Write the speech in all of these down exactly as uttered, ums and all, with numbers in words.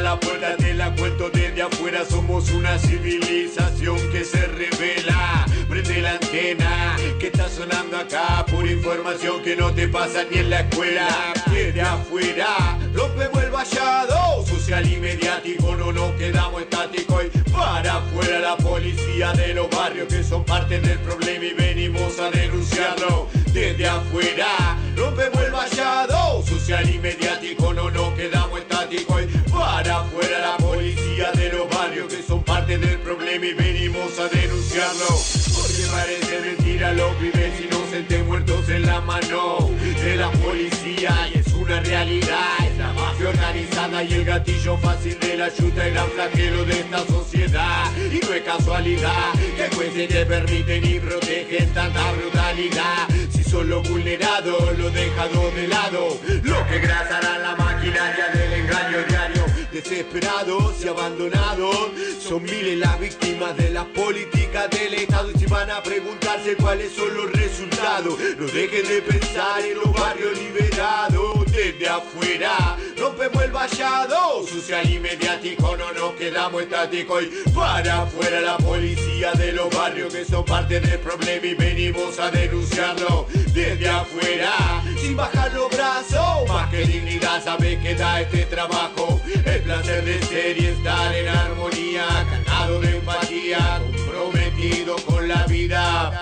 la puerta, te la cuento desde afuera. Somos una civilización que se revela. Prende la antena, que está sonando acá. Pura información que no te pasa ni en la escuela. Desde afuera, rompemos el vallado social y mediático, no nos quedamos estáticos. Y para afuera la policía de los barrios, que son parte del problema y venimos a denunciarlo. Desde afuera, rompemos el vallado social y mediático, no nos quedamos estáticos. Y para afuera la policía de los barrios, que son parte del problema y venimos a denunciarlo. Porque parece mentira, los pibes inocentes muertos en la mano de la policía, y es una realidad. Es la mafia organizada y el gatillo fácil de la yuta, el gran flagelo de esta sociedad. Y no es casualidad que jueces te permiten y protegen tanta brutalidad. Si son los vulnerados, los dejados de lado, los que grasarán la maquinaria del engaño diario. Desesperados y abandonados, son miles las víctimas de las políticas del Estado. Y si van a preguntarse cuáles son los resultados, no dejen de pensar en los barrios liberados. Desde afuera, rompemos el vallado social y mediático, no nos quedamos estáticos. Y para afuera la policía de los barrios, que son parte del problema y venimos a denunciarlo. Desde afuera, sin bajar los brazos, más que dignidad sabes que da este trabajo. El placer de ser y estar en armonía, cargado de empatía, comprometido con la vida.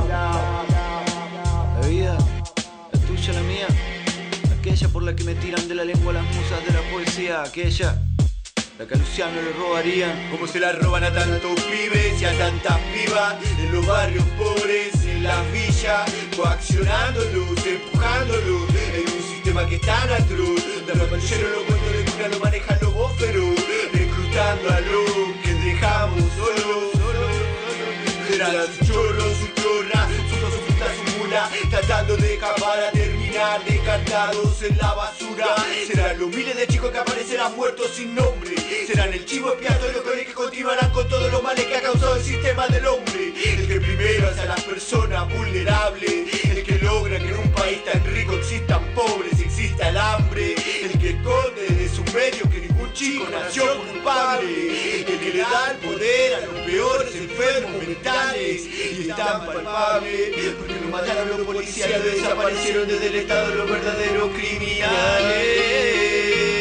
La vida, la tuya, la mía, aquella por la que me tiran de la lengua las musas de la poesía, aquella la que a Luciano le robarían. Como se la roban a tantos pibes y a tantas pibas en los barrios pobres, en las villas, coaccionándolos, empujándolos en un sistema que está tan atroz. De los mancheros, los cuentos de cuna lo manejan los bóferos, reclutando a los que dejamos solos. Serán sus chorros, sus chorras, sus dos, su puta, su mula, tratando de escapar a terminar descartados en la basura. Serán los miles de chicos que aparecerán muertos sin nombre. Serán el chivo expiatorio con el que continuarán con todos los males que ha causado el sistema del hombre. El que primero hace a las personas vulnerables, el que logra que en un país tan rico existan pobres y exista el hambre, el que esconde desde su medio que ningún chico nació culpable, el que le da el poder a los peores enfermos mentales y es tan palpable, porque lo mataron los policías y lo desaparecieron desde el Estado los verdaderos criminales.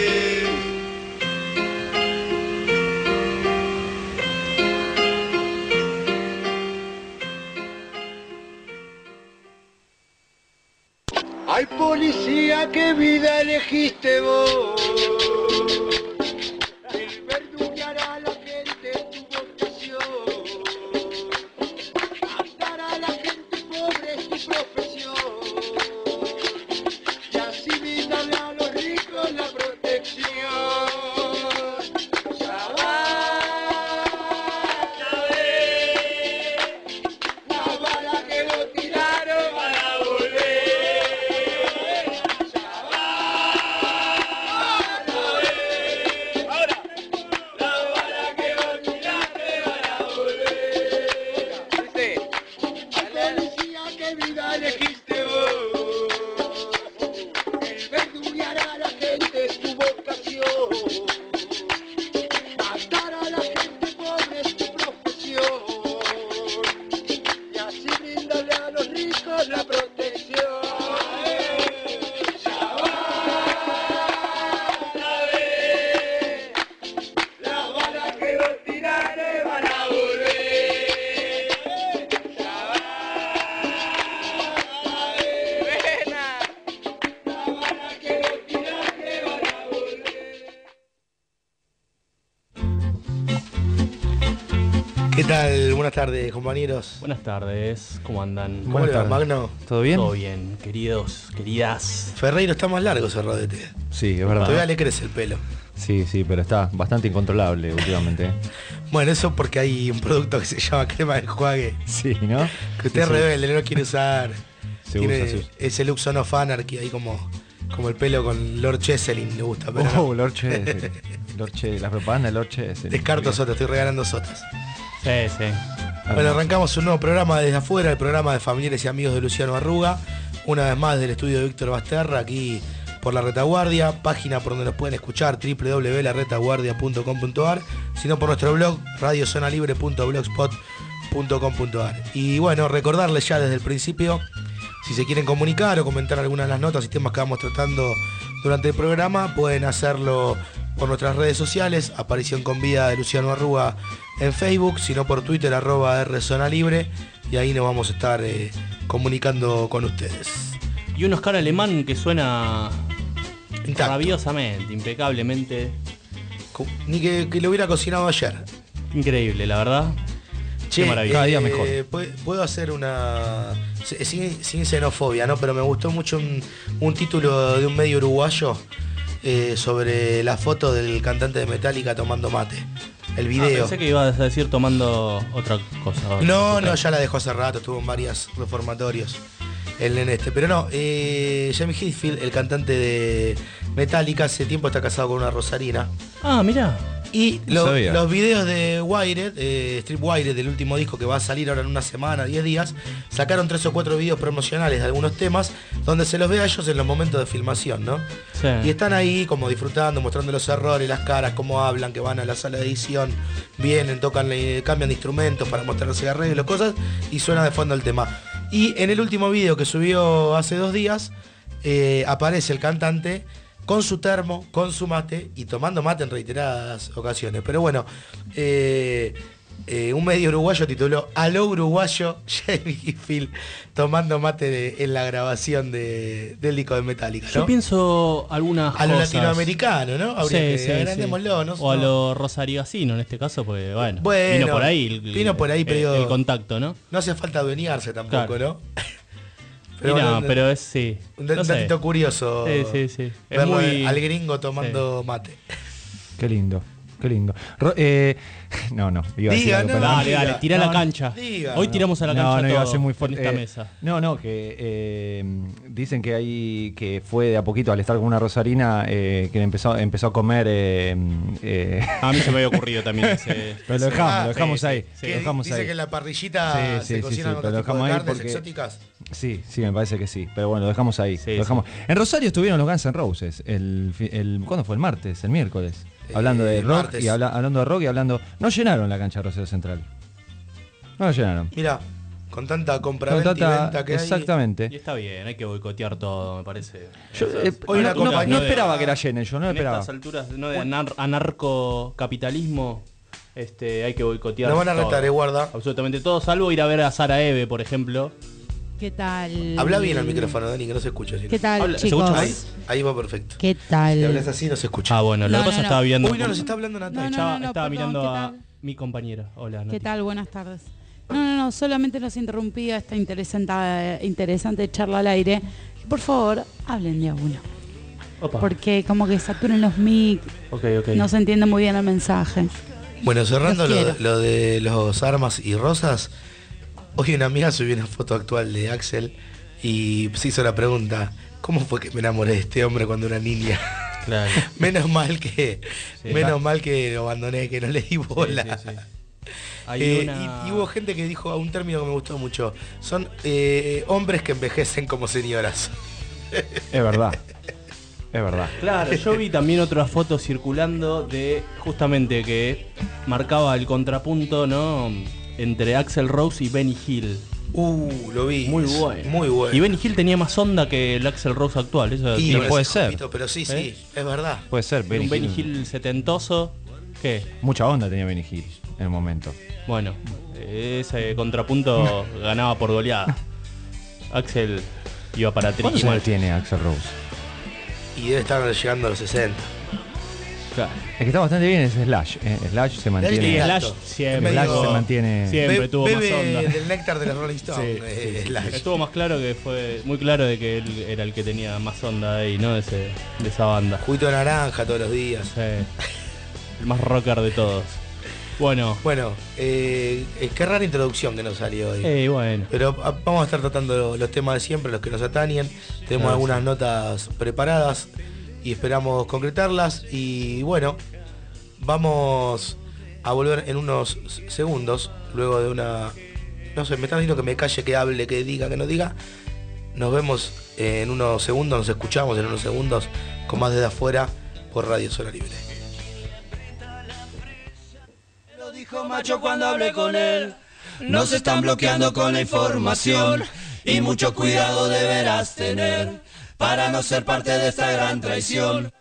Ay, policía, ¿qué vida elegiste vos? El verdugar a la gente es tu vocación, matar a la gente pobre es tu profesión, y así brindarle a los ricos la protección. Ya basta de la bala que lo tiraron a la volver. ¿Qué tal? Buenas tardes, compañeros. Buenas tardes, ¿cómo andan? ¿Cómo le va, Magno? ¿Todo bien? Todo bien, queridos, queridas. Ferreiro está más largo ese rodete. Sí, es verdad. Todavía le crece el pelo. Sí, sí, pero está bastante incontrolable últimamente. Bueno, eso porque hay un producto que se llama crema de enjuague. Sí, ¿no? Que usted sí, es rebelde, no lo quiere usar. Se Tiene usa, sí. ese look Son of Anarchy ahí como, como el pelo con Lord Cheselin, le gusta. Pero oh, no. Lord Cheselin. Lord Cheselin, la propaganda de Lord Cheselin. Descarto sotas, estoy regalando sotas. Sí, sí. Bueno, arrancamos un nuevo programa desde afuera, el programa de familiares y amigos de Luciano Arruga. Una vez más del estudio de Víctor Basterra, aquí por La Retaguardia, página por donde nos pueden escuchar, doble u doble u doble u punto la retaguardia punto com punto a r, sino por nuestro blog, radiozonalibre punto blogspot punto com punto a r. Y bueno, recordarles ya desde el principio, si se quieren comunicar o comentar algunas de las notas y temas que vamos tratando durante el programa, pueden hacerlo por nuestras redes sociales, Aparición con Vida de Luciano Arruga en Facebook, sino por Twitter, arroba rzonalibre, y ahí nos vamos a estar eh, comunicando con ustedes. Y un Oscar alemán que suena Intacto. rabiosamente, impecablemente. Ni que, que lo hubiera cocinado ayer. Increíble, la verdad. Che, Qué maravilla. Cada día mejor. eh, pu- puedo hacer una... Sin, sin xenofobia, ¿no? Pero me gustó mucho un, un título de un medio uruguayo eh, sobre la foto del cantante de Metallica tomando mate. El Ah, video. pensé que ibas a decir tomando otra cosa. No, no, ya la dejó hace rato, estuvo en varios reformatorios el nene este. Pero no, eh, Jamie Hetfield, el cantante de Metallica, hace tiempo está casado con una rosarina. Ah, mirá. Y No lo- sabía. los videos de Wired, eh, Strip Wired, del último disco que va a salir ahora en una semana, diez días, sacaron tres o cuatro videos promocionales de algunos temas donde se los ve a ellos en los momentos de filmación, ¿no? Sí. Y están ahí como disfrutando, mostrando los errores, las caras, cómo hablan, que van a la sala de edición, vienen, tocan, eh, cambian de instrumentos para mostrarse arreglos, cosas, y suena de fondo el tema. Y en el último video que subió hace dos días, eh, aparece el cantante con su termo, con su mate y tomando mate en reiteradas ocasiones. Pero bueno, eh, eh, un medio uruguayo tituló "Aló uruguayo, Jamie Hetfield tomando mate de- en la grabación de, del disco de Metallica", ¿no? Yo pienso algunas A lo cosas. latinoamericano, ¿no? Habría Sí, que sí, agrandémoslo, ¿no? O a lo rosarigacino en este caso, pues bueno. Bueno, vino por ahí. El, vino por ahí, el- pero- el contacto, ¿no? No hace falta adueñarse tampoco, Claro. ¿no? Pero, bueno, no, un- pero es sí. Un no sé. datito curioso. Sí, sí, sí. Es Verlo muy- al gringo tomando mate. Qué lindo, qué lindo. Ro- eh, no, no, iba a decir Diga, algo, no, pero Dale, diga. dale, tira No, la no. cancha. Diga. Hoy tiramos a la cancha no, no iba a todo ser muy en fuerte. esta Eh, mesa. No, no, que eh, dicen que hay que fue de a poquito al estar con una rosarina eh, que empezó empezó a comer. Eh, eh, A mí se me había ocurrido también ese. pero lo dejamos, Ah, lo dejamos sí, ahí. sí, lo Que dejamos dice ahí. que en la parrillita Sí, sí, se sí, cocinan sí, con pero lo otro tipo dejamos de ahí carnes porque- exóticas. Sí, sí, me parece que sí. Pero bueno, lo dejamos ahí. Sí, lo sí. dejamos. En Rosario estuvieron los Guns N' Roses. El, fi- el, ¿Cuándo fue? El martes, el miércoles. Eh, hablando de el rock martes. y habla- hablando de rock y hablando. No llenaron la cancha de Rosario Central. No la llenaron. Mira, con tanta compra Con venta y tanta- venta que hay. exactamente. Y está bien, hay que boicotear todo, me parece. Yo, Esas- eh, hoy no, una no- compañía no de- esperaba que la llenen, yo no en esperaba. estas alturas no de anar- anarcocapitalismo, este, hay que boicotear. Nos van a todo. retar, eh, guarda. Absolutamente todo, salvo ir a ver a Sara Eve, por ejemplo. ¿Qué tal? Habla bien al micrófono, Dani, que no se escucha. si no. ¿Qué tal, Habla- ¿se chicos? escucha Ahí, ahí va perfecto. ¿Qué Si tal? hablas así no se escucha. Ah, bueno, lo No, que pasa no, estaba no. viendo. Uy, no, nos está hablando Natalia. No, no, estaba no, estaba perdón, mirando ¿qué a tal? mi compañera. Hola, Nati. ¿Qué tal? Buenas tardes. No, no, no, solamente los interrumpía esta interesante, interesante charla al aire. Por favor, hablen de a uno. Opa. Porque como que saturan los mic, Ok, ok. no se entiende muy bien el mensaje. Bueno, cerrando Los lo, quiero. lo de los armas y rosas, hoy una amiga subió una foto actual de Axel y se hizo la pregunta, ¿cómo fue que me enamoré de este hombre cuando era niña? Claro. menos mal que Sí. menos mal que lo abandoné, que no le di bola. Sí, sí, sí. Hay Eh, una- y, y hubo gente que dijo un término que me gustó mucho. Son eh, hombres que envejecen como señoras. Es verdad. Es verdad. Claro, yo vi también otra foto circulando de justamente que marcaba el contrapunto, ¿no? Entre Axl Rose y Benny Hill. Uh, lo vi. Muy Es bueno. Muy bueno. Y Benny Hill tenía más onda que el Axl Rose actual. Eso Y no no puede sé, ser. Jopito, pero sí, sí, ¿Eh? es verdad. Puede ser. un Benny Benny Hill. Hill setentoso. ¿Qué? Mucha onda tenía Benny Hill en el momento. Bueno, ese contrapunto ganaba por goleada. Axel iba para ¿Cuántos triste. años tiene Axl Rose? Y debe estar llegando a los sesenta. Claro. El que está bastante bien es Slash. eh. Slash se Y mantiene. Slash Exacto. siempre, Slash medio- se mantiene. siempre Be- tuvo bebe más onda. del néctar de los Rolling Stones. Sí, eh, sí, sí. Slash. Estuvo más claro que fue muy claro de que él era el que tenía más onda ahí, ¿no? De, ese, de esa banda. Juguito de naranja todos los días. Sí. El más rocker de todos. Bueno, Bueno, eh, eh, qué rara introducción que nos salió hoy. eh, bueno. Pero ah, vamos a estar tratando los temas de siempre, los que nos atañen. Tenemos Claro, algunas notas preparadas y esperamos concretarlas. Y bueno, vamos a volver en unos segundos, luego de una... No sé, me están diciendo que me calle, que hable, que diga, que no diga. Nos vemos Eh, en unos segundos nos escuchamos, en unos segundos, con más desde afuera por Radio Zona Libre. Lo dijo Macho cuando hablé con él. Nos están bloqueando con la información y mucho cuidado deberás tener para no ser parte de esta gran traición.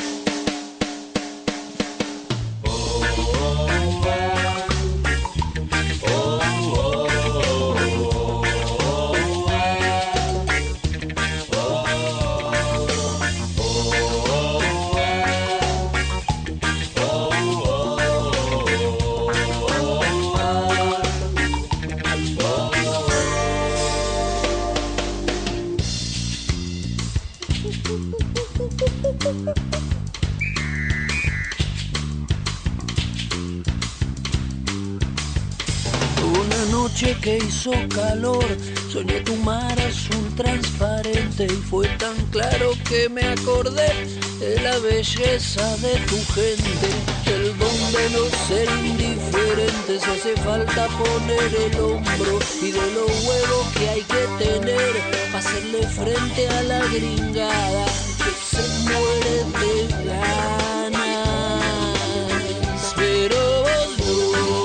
Que hizo calor, soñé tu mar azul transparente y fue tan claro que me acordé de la belleza de tu gente, el don de no ser indiferentes. Hace falta poner el hombro y de los huevos que hay que tener para hacerle frente a la gringada que se muere de ganas, pero vos no.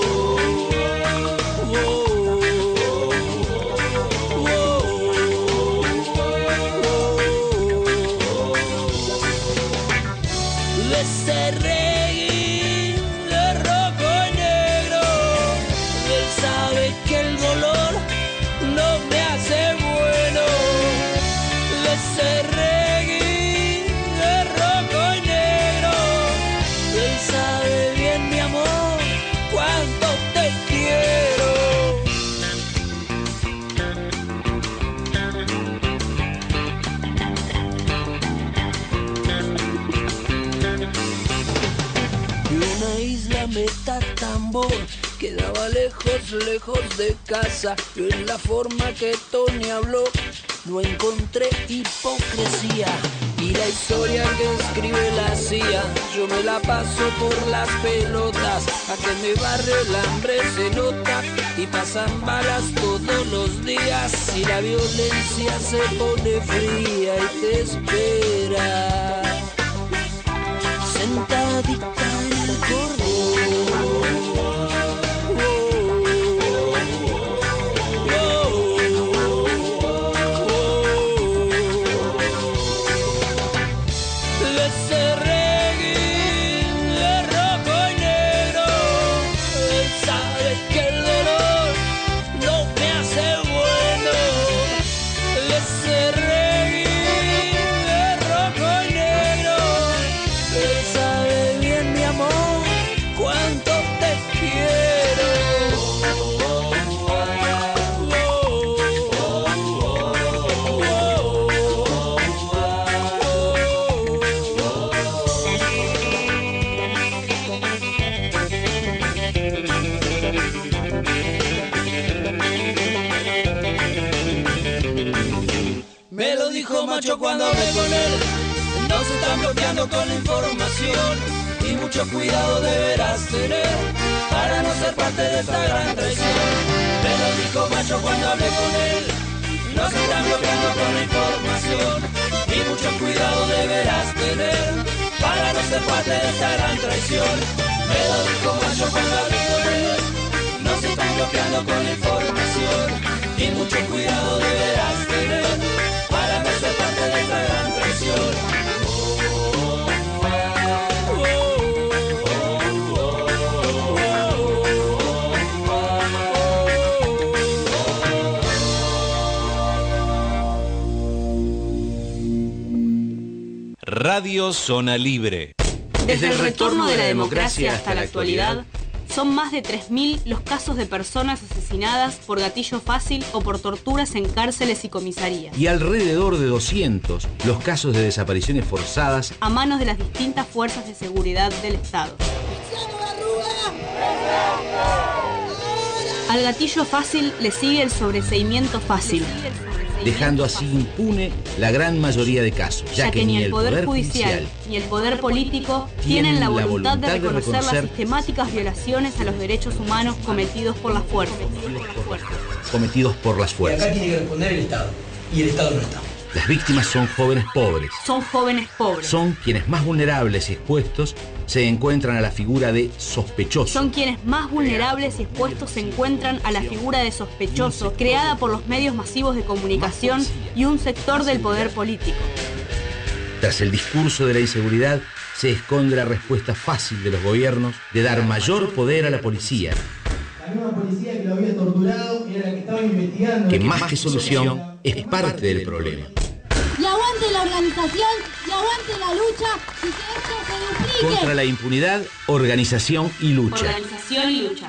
Tambor quedaba lejos, lejos de casa. Yo en la forma que Tony habló no encontré hipocresía. Y la historia que escribe la C I A, yo me la paso por las pelotas. A que me barre el hambre se nota y pasan balas todos los días. Y la violencia se pone fría y te espera sentadita en el cordón. Macho cuando hablé con él, nos están bloqueando con la información y mucho cuidado deberás tener para no ser parte de esta gran traición. Me lo dijo Macho cuando hablé con él, nos están bloqueando con la información y mucho cuidado deberás tener para no ser parte de esta gran traición. Me lo dijo Macho cuando hablé con él, nos están bloqueando con la información y mucho cuidado deberás tener para no ser parte de esta gran traición. Radio Zona Libre. Desde el retorno de la democracia hasta la actualidad, son más de tres mil los casos de personas asesinadas por gatillo fácil o por torturas en cárceles y comisarías. Y alrededor de doscientos los casos de desapariciones forzadas a manos de las distintas fuerzas de seguridad del Estado. Al gatillo fácil le sigue el sobreseimiento fácil, dejando así impune la gran mayoría de casos, ya, ya que, que ni el Poder, poder judicial, judicial ni el Poder Político tienen la voluntad, la voluntad de, reconocer de reconocer las sistemáticas violaciones a los derechos humanos cometidos por las fuerzas. Cometidos por las fuerzas. Y acá tiene que responder el Estado, y el Estado no está. Las víctimas son jóvenes pobres. Son jóvenes pobres. Son quienes más vulnerables y expuestos se encuentran a la figura de sospechoso. Son quienes más vulnerables y expuestos se encuentran a la figura de sospechoso, creada por los medios masivos de comunicación y un sector del poder político. Tras el discurso de la inseguridad, se esconde la respuesta fácil de los gobiernos de dar mayor poder a la policía. La nueva policía que lo había torturado era la que estaba investigando. Que más que solución, es parte del problema. Y aguante la organización, y aguante la lucha, y que esto se duplique. Contra la impunidad, organización y lucha. Organización y lucha.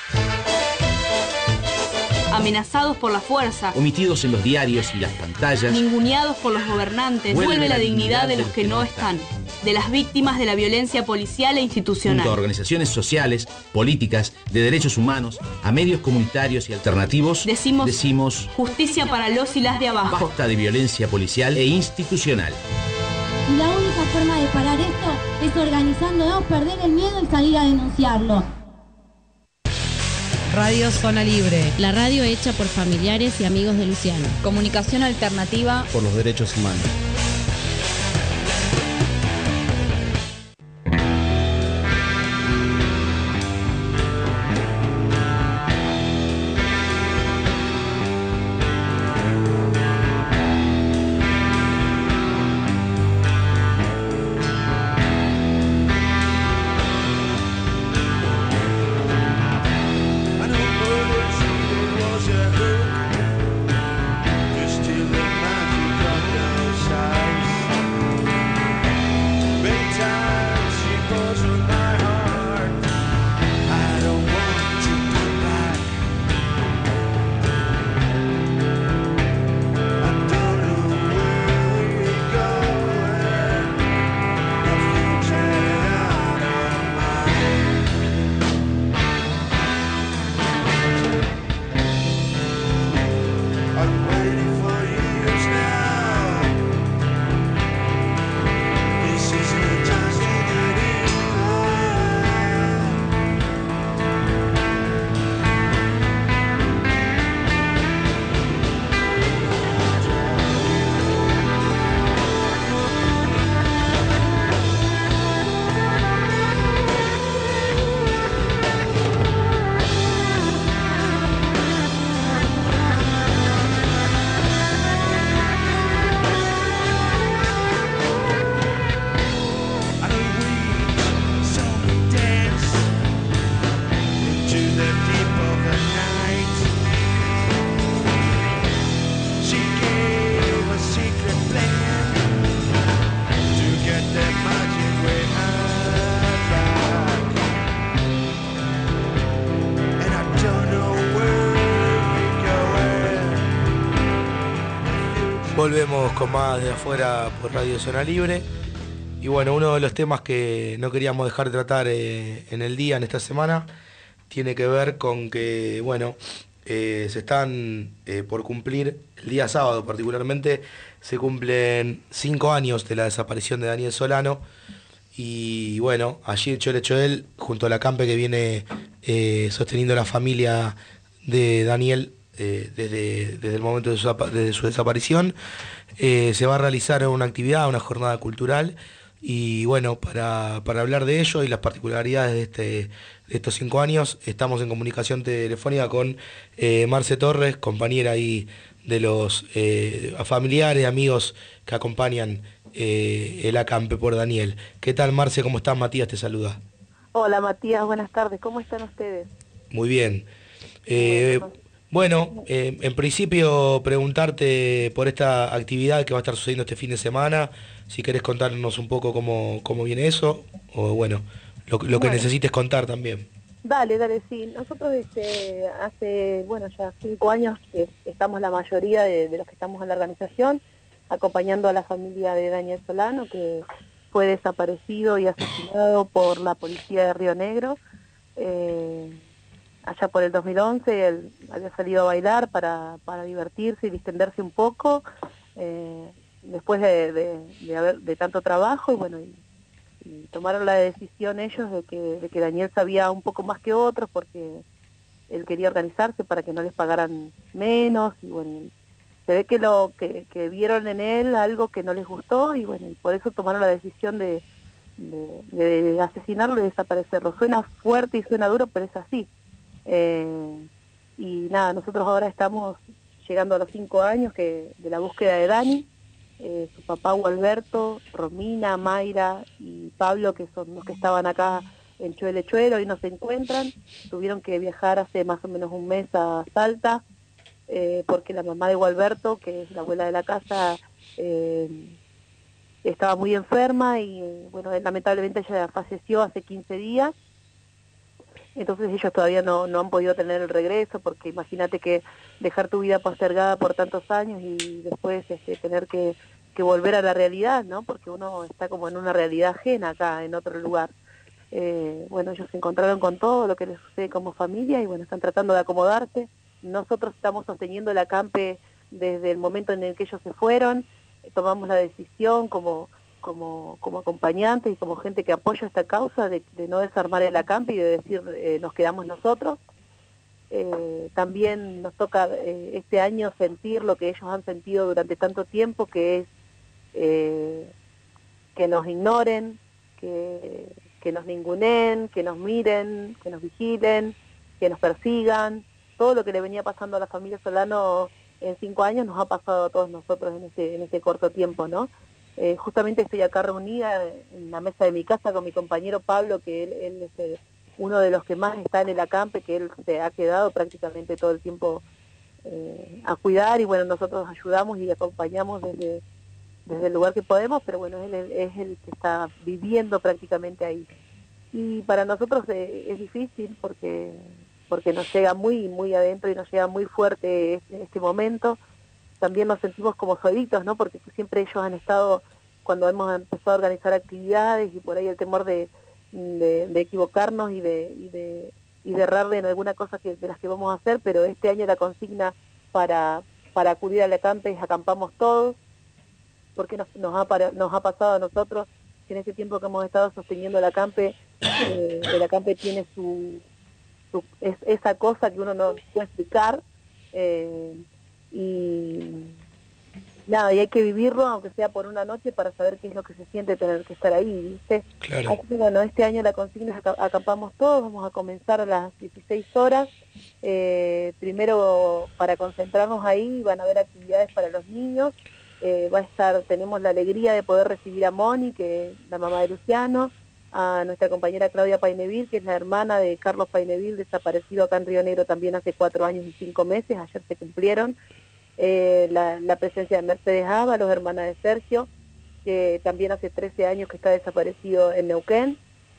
Amenazados por la fuerza, omitidos en los diarios y las pantallas, ninguneados por los gobernantes, vuelve, vuelve la dignidad de los que no están, de las víctimas de la violencia policial e institucional. Junto a organizaciones sociales, políticas, de derechos humanos, a medios comunitarios y alternativos, decimos, decimos justicia para los y las de abajo. Basta de violencia policial e institucional. Y la única forma de parar esto es organizándonos, perder el miedo y salir a denunciarlo. Radio Zona Libre. La radio hecha por familiares y amigos de Luciano. Comunicación alternativa por los derechos humanos. Volvemos con más de afuera por Radio Zona Libre. Y bueno, uno de los temas que no queríamos dejar de tratar eh, en el día, en esta semana, tiene que ver con que, bueno, eh, se están eh, por cumplir, el día sábado particularmente, se cumplen cinco años de la desaparición de Daniel Solano. Y bueno, allí Chole Choel, junto a la campe que viene eh, sosteniendo la familia de Daniel, Eh, desde, desde el momento de su, de su desaparición, eh, se va a realizar una actividad, una jornada cultural, y bueno, para, para hablar de ello y las particularidades de, este, de estos cinco años, estamos en comunicación telefónica con eh, Marce Torres, compañera ahí de los eh, familiares, amigos que acompañan eh, el acampe por Daniel. ¿Qué tal, Marce? ¿Cómo estás? Matías te saluda. Hola, Matías, buenas tardes. ¿Cómo están ustedes? Muy bien. Eh, Bueno, eh, en principio preguntarte por esta actividad que va a estar sucediendo este fin de semana, si querés contarnos un poco cómo, cómo viene eso, o bueno, lo, lo que bueno. necesites contar también. Dale, dale, sí. Nosotros este, hace, bueno, ya cinco años que estamos la mayoría de, de los que estamos en la organización, acompañando a la familia de Daniel Solano, que fue desaparecido y asesinado por la policía de Río Negro. Eh, allá por el dos mil once, él había salido a bailar para, para divertirse y distenderse un poco, eh, después de, de, de, haber, de tanto trabajo, y bueno, y, y tomaron la decisión ellos de que, de que Daniel sabía un poco más que otros, porque él quería organizarse para que no les pagaran menos, y bueno, se ve que lo que, que vieron en él algo que no les gustó y bueno, y por eso tomaron la decisión de, de, de asesinarlo y desaparecerlo. Suena fuerte y suena duro, pero es así. Eh, y nada, nosotros ahora estamos llegando a los cinco años que de la búsqueda de Dani, eh, su papá Gualberto, Romina, Mayra y Pablo, que son los que estaban acá en Chuelechuelo, hoy no se encuentran, tuvieron que viajar hace más o menos un mes a Salta, eh, porque la mamá de Gualberto, que es la abuela de la casa, eh, estaba muy enferma y bueno, lamentablemente ella falleció hace quince días, entonces ellos todavía no, no han podido tener el regreso, porque imagínate que dejar tu vida postergada por tantos años y después este, tener que, que volver a la realidad, ¿no? Porque uno está como en una realidad ajena acá, en otro lugar. Eh, bueno, ellos se encontraron con todo lo que les sucede como familia y bueno, están tratando de acomodarse. Nosotros estamos sosteniendo el acampe desde el momento en el que ellos se fueron, eh, tomamos la decisión como, como, como acompañantes y como gente que apoya esta causa de, de no desarmar el acampe y de decir eh, nos quedamos nosotros. Eh, también nos toca eh, este año sentir lo que ellos han sentido durante tanto tiempo, que es eh, que nos ignoren, que que nos ninguneen, que nos miren, que nos vigilen, que nos persigan. Todo lo que le venía pasando a la familia Solano en cinco años nos ha pasado a todos nosotros en ese, en ese corto tiempo, ¿no? Eh, justamente estoy acá reunida en la mesa de mi casa con mi compañero Pablo, que él, él es el, uno de los que más está en el acampe, que él se ha quedado prácticamente todo el tiempo eh, a cuidar y bueno, nosotros ayudamos y acompañamos desde... desde el lugar que podemos, pero bueno, él es el que está viviendo prácticamente ahí. Y para nosotros eh, es difícil porque porque nos llega muy muy adentro y nos llega muy fuerte este, este momento. También nos sentimos como solitos, ¿no? Porque siempre ellos han estado, cuando hemos empezado a organizar actividades y por ahí el temor de, de, de equivocarnos y de, y de y de errarle en alguna cosa que, de las que vamos a hacer, pero este año la consigna para, para acudir al acampe es acampamos todos, porque nos, nos, ha, para, nos ha pasado a nosotros que en ese tiempo que hemos estado sosteniendo el acampe, eh, el acampe tiene su, su es, esa cosa que uno no puede explicar, eh, y nada, y hay que vivirlo, aunque sea por una noche, para saber qué es lo que se siente tener que estar ahí, ¿viste? Claro. Así que bueno, este año la consigna es acampamos todos, vamos a comenzar a las dieciséis horas, eh, primero para concentrarnos ahí, van a haber actividades para los niños. Eh, va a estar, tenemos la alegría de poder recibir a Moni, que es la mamá de Luciano, a nuestra compañera Claudia Paineville, que es la hermana de Carlos Paineville, desaparecido acá en Río Negro también hace cuatro años y cinco meses, ayer se cumplieron, eh, la, la presencia de Mercedes Ábalos, hermana de Sergio, que también hace trece años que está desaparecido en Neuquén.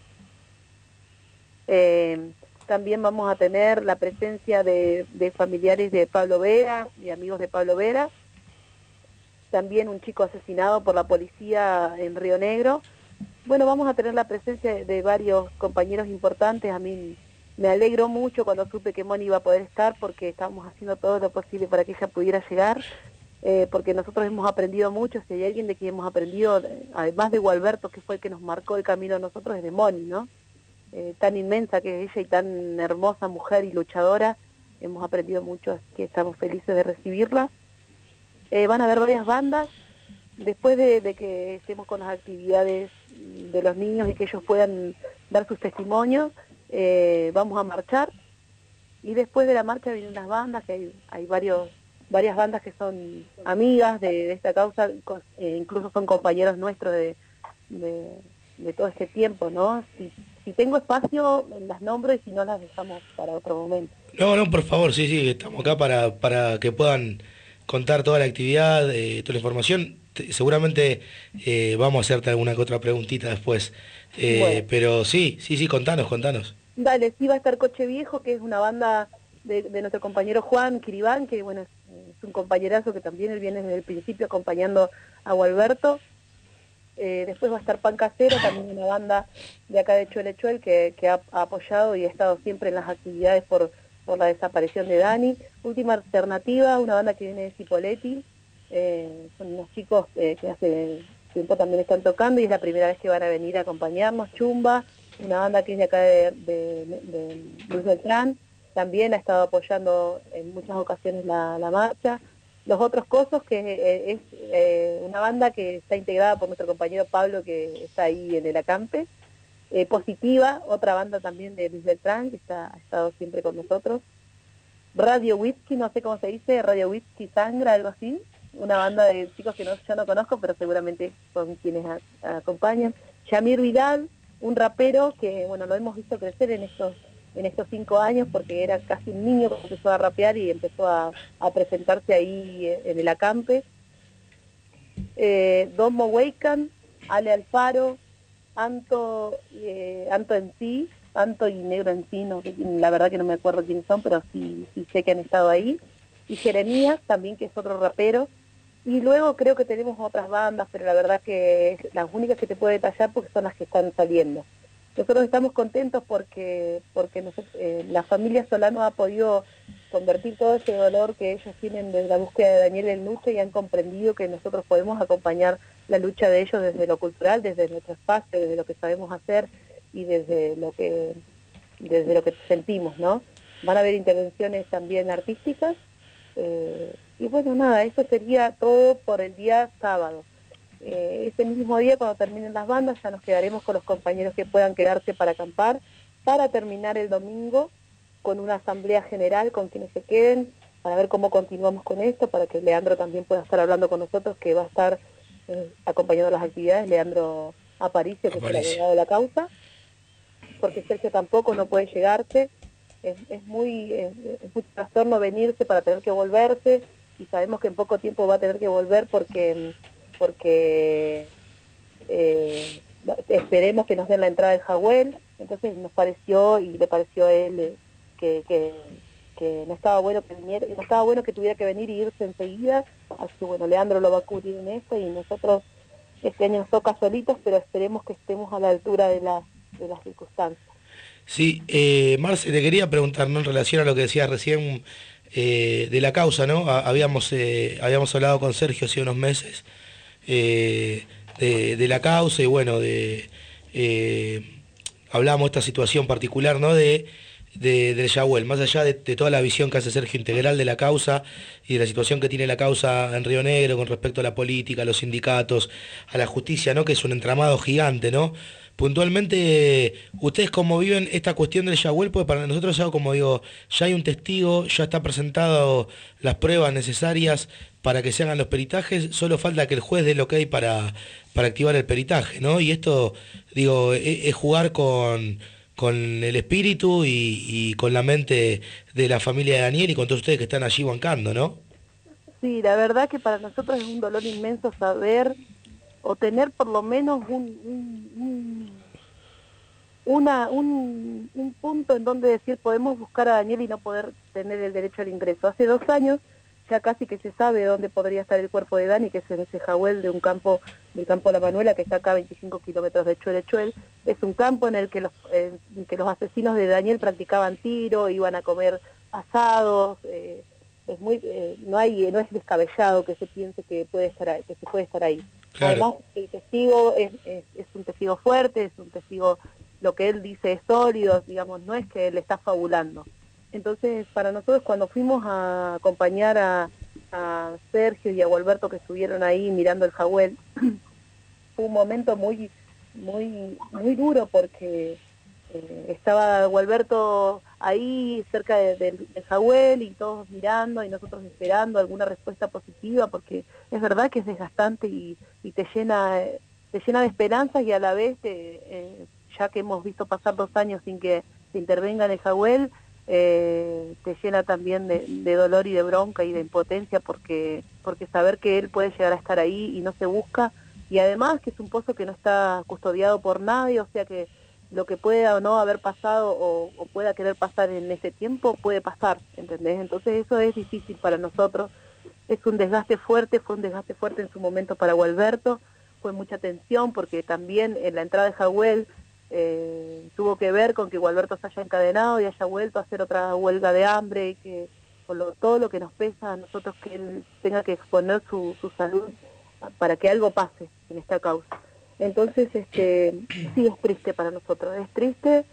Eh, también vamos a tener la presencia de, de familiares de Pablo Vera y amigos de Pablo Vera, también un chico asesinado por la policía en Río Negro. Bueno, vamos a tener la presencia de, de varios compañeros importantes. A mí me alegro mucho cuando supe que Moni iba a poder estar, porque estábamos haciendo todo lo posible para que ella pudiera llegar, eh, porque nosotros hemos aprendido mucho. Si hay alguien de quien hemos aprendido, además de Gualberto, que fue el que nos marcó el camino a nosotros, es de Moni, ¿no? Eh, tan inmensa que es ella y tan hermosa mujer y luchadora, hemos aprendido mucho, así que estamos felices de recibirla. Eh, van a haber varias bandas, después de, de que estemos con las actividades de los niños y que ellos puedan dar sus testimonios, eh, vamos a marchar, y después de la marcha vienen las bandas, que hay, hay varios, varias bandas que son amigas de, de esta causa, eh, incluso son compañeros nuestros de, de, de todo este tiempo, ¿no? Si, si tengo espacio, las nombro, y si no, las dejamos para otro momento. No, no, por favor, sí, sí, estamos acá para, para que puedan contar toda la actividad, eh, toda la información. Te, seguramente eh, vamos a hacerte alguna que otra preguntita después. Eh, bueno. Pero sí, sí, sí, contanos, contanos. Dale, sí va a estar Coche Viejo, que es una banda de, de nuestro compañero Juan Quiribán, que bueno, es, es un compañerazo que también él viene desde el principio acompañando a Gualberto. Eh, después va a estar Pan Casero, también una banda de acá de Chuelechuel que, que ha, ha apoyado y ha estado siempre en las actividades por... por la desaparición de Dani. Última Alternativa, una banda que viene de Cipolletti, eh, son unos chicos eh, que hace tiempo también están tocando y es la primera vez que van a venir a acompañarnos. Chumba, una banda que es de acá de, de, de, de Luis Beltrán, también ha estado apoyando en muchas ocasiones la, la marcha. Los Otros Cosos, que eh, es eh, una banda que está integrada por nuestro compañero Pablo, que está ahí en el acampe. Eh, Positiva, otra banda también de Luis Beltrán, que está, ha estado siempre con nosotros. Radio Whisky, no sé cómo se dice, Radio Whisky Sangra, algo así. Una banda de chicos que no, yo no conozco, pero seguramente son quienes a, a acompañan. Yamir Vidal, un rapero que, bueno, lo hemos visto crecer en estos en estos cinco años, porque era casi un niño cuando empezó a rapear y empezó a, a presentarse ahí en el acampe. Eh, Domo Weikan, Ale Alfaro, Anto, eh, Anto en sí, Anto y Negro en sí, no, la verdad que no me acuerdo quiénes son, pero sí, sí sé que han estado ahí. Y Jeremías también, que es otro rapero. Y luego creo que tenemos otras bandas, pero la verdad que es las únicas que te puedo detallar porque son las que están saliendo. Nosotros estamos contentos porque porque nosotros, eh, la familia Solano ha podido convertir todo ese dolor que ellos tienen desde la búsqueda de Daniel en lucha y han comprendido que nosotros podemos acompañar la lucha de ellos desde lo cultural, desde nuestro espacio, desde lo que sabemos hacer y desde lo que desde lo que sentimos, ¿no? Van a haber intervenciones también artísticas eh, y bueno, nada, eso sería todo por el día sábado. Eh, ese mismo día, cuando terminen las bandas, ya nos quedaremos con los compañeros que puedan quedarse para acampar, para terminar el domingo con una asamblea general con quienes se queden, para ver cómo continuamos con esto, para que Leandro también pueda estar hablando con nosotros, que va a estar eh, acompañando las actividades, Leandro Aparicio, que es el abogado de la causa, porque Sergio tampoco no puede llegarse, es, es muy es, es mucho trastorno venirse para tener que volverse, y sabemos que en poco tiempo va a tener que volver porque... porque eh, esperemos que nos den la entrada del Jagüel, entonces nos pareció y le pareció a él eh, que, que, que no estaba bueno que viniera, no estaba bueno que tuviera que venir y irse enseguida, así que bueno, Leandro lo va a cubrir en esto y nosotros este año nos toca solitos, pero esperemos que estemos a la altura de, la, de las circunstancias. Sí, eh, Marce, te quería preguntar, ¿no?, en relación a lo que decías recién eh, de la causa, ¿no? Habíamos, eh, habíamos hablado con Sergio hace unos meses Eh, de, de la causa y bueno, de eh, hablábamos de esta situación particular, ¿no?, de, de del Jagüel, más allá de, de toda la visión que hace Sergio integral de la causa y de la situación que tiene la causa en Río Negro con respecto a la política, a los sindicatos, a la justicia, ¿no?, que es un entramado gigante, ¿no? Puntualmente, ¿ustedes cómo viven esta cuestión del Jagüel? Porque para nosotros, ya como digo, ya hay un testigo, ya está presentado las pruebas necesarias para que se hagan los peritajes, solo falta que el juez dé el ok para, para activar el peritaje, ¿no? Y esto, digo, es, es jugar con, con el espíritu y, y con la mente de la familia de Daniel y con todos ustedes que están allí bancando, ¿no? Sí, la verdad que para nosotros es un dolor inmenso saber o tener por lo menos un, un, un, una, un, un punto en donde decir podemos buscar a Daniel y no poder tener el derecho al ingreso. Hace dos años ya casi que se sabe dónde podría estar el cuerpo de Dani, que es en ese Jagüel de un campo, del campo La Manuela, que está acá a veinticinco kilómetros de Chuel. Es un campo en el que los, en que los asesinos de Daniel practicaban tiro, iban a comer asados, eh, es muy, eh, no hay, no es descabellado que se piense que puede estar ahí, que se puede estar ahí. Claro. Además, el testigo es, es, es un testigo fuerte, es un testigo, lo que él dice es sólido, digamos, no es que él está fabulando. Entonces, para nosotros, cuando fuimos a acompañar a, a Sergio y a Gualberto, que estuvieron ahí mirando el Jagüel, fue un momento muy muy muy duro porque eh, estaba Gualberto ahí cerca de, de, del Jagüel y todos mirando y nosotros esperando alguna respuesta positiva, porque es verdad que es desgastante y, y te llena te llena de esperanzas y a la vez, te, eh, ya que hemos visto pasar dos años sin que se intervenga en el Jagüel, Eh, te llena también de, de dolor y de bronca y de impotencia porque porque saber que él puede llegar a estar ahí y no se busca, y además que es un pozo que no está custodiado por nadie, o sea que lo que pueda o no haber pasado o, o pueda querer pasar en ese tiempo puede pasar, ¿entendés? Entonces eso es difícil para nosotros, es un desgaste fuerte, fue un desgaste fuerte en su momento para Gualberto, fue mucha tensión porque también en la entrada de Jagüel Eh, tuvo que ver con que Gualberto se haya encadenado y haya vuelto a hacer otra huelga de hambre y que con lo, todo lo que nos pesa a nosotros que él tenga que exponer su, su salud para que algo pase en esta causa. Entonces, este, sí es triste para nosotros, es triste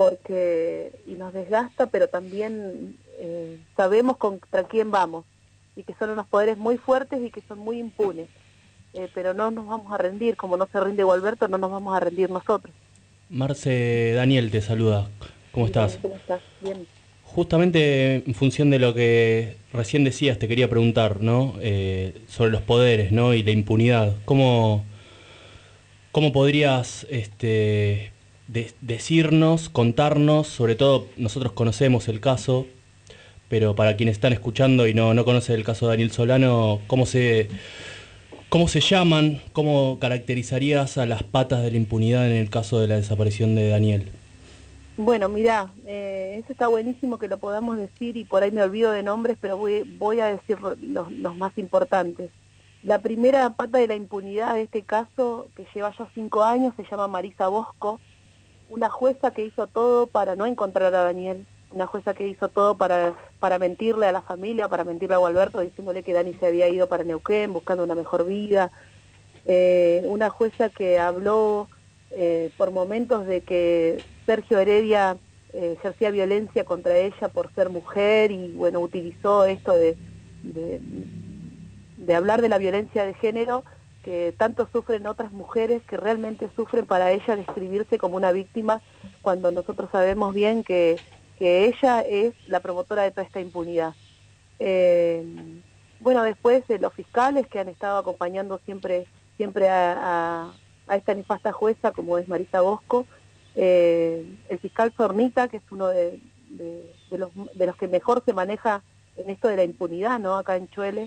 porque y nos desgasta, pero también eh, sabemos contra quién vamos y que son unos poderes muy fuertes y que son muy impunes. Eh, pero no nos vamos a rendir, como no se rinde Gualberto, no nos vamos a rendir nosotros. Marce, Daniel te saluda. ¿Cómo estás? ¿Cómo estás? Bien. Justamente en función de lo que recién decías, te quería preguntar, ¿no? Eh, sobre los poderes, ¿no? Y la impunidad. ¿Cómo, cómo podrías este, de, decirnos, contarnos, sobre todo nosotros conocemos el caso, pero para quienes están escuchando y no, no conocen el caso de Daniel Solano, ¿cómo se, cómo se llaman? ¿Cómo caracterizarías a las patas de la impunidad en el caso de la desaparición de Daniel? Bueno, mirá, eh, eso está buenísimo que lo podamos decir y por ahí me olvido de nombres, pero voy, voy a decir los, los más importantes. La primera pata de la impunidad de este caso, que lleva ya cinco años, se llama Marisa Bosco, una jueza que hizo todo para no encontrar a Daniel, una jueza que hizo todo para, para mentirle a la familia, para mentirle a Gualberto, diciéndole que Dani se había ido para Neuquén, buscando una mejor vida. Eh, una jueza que habló eh, por momentos de que Sergio Heredia eh, ejercía violencia contra ella por ser mujer y bueno, utilizó esto de, de, de hablar de la violencia de género que tanto sufren otras mujeres que realmente sufren para ella describirse como una víctima cuando nosotros sabemos bien que, que ella es la promotora de toda esta impunidad. Eh, bueno, después eh, los fiscales que han estado acompañando siempre, siempre a, a, a esta nefasta jueza como es Marisa Bosco, Eh, el fiscal Zornita, que es uno de, de, de, los, de los que mejor se maneja en esto de la impunidad, ¿no? Acá en Chuele.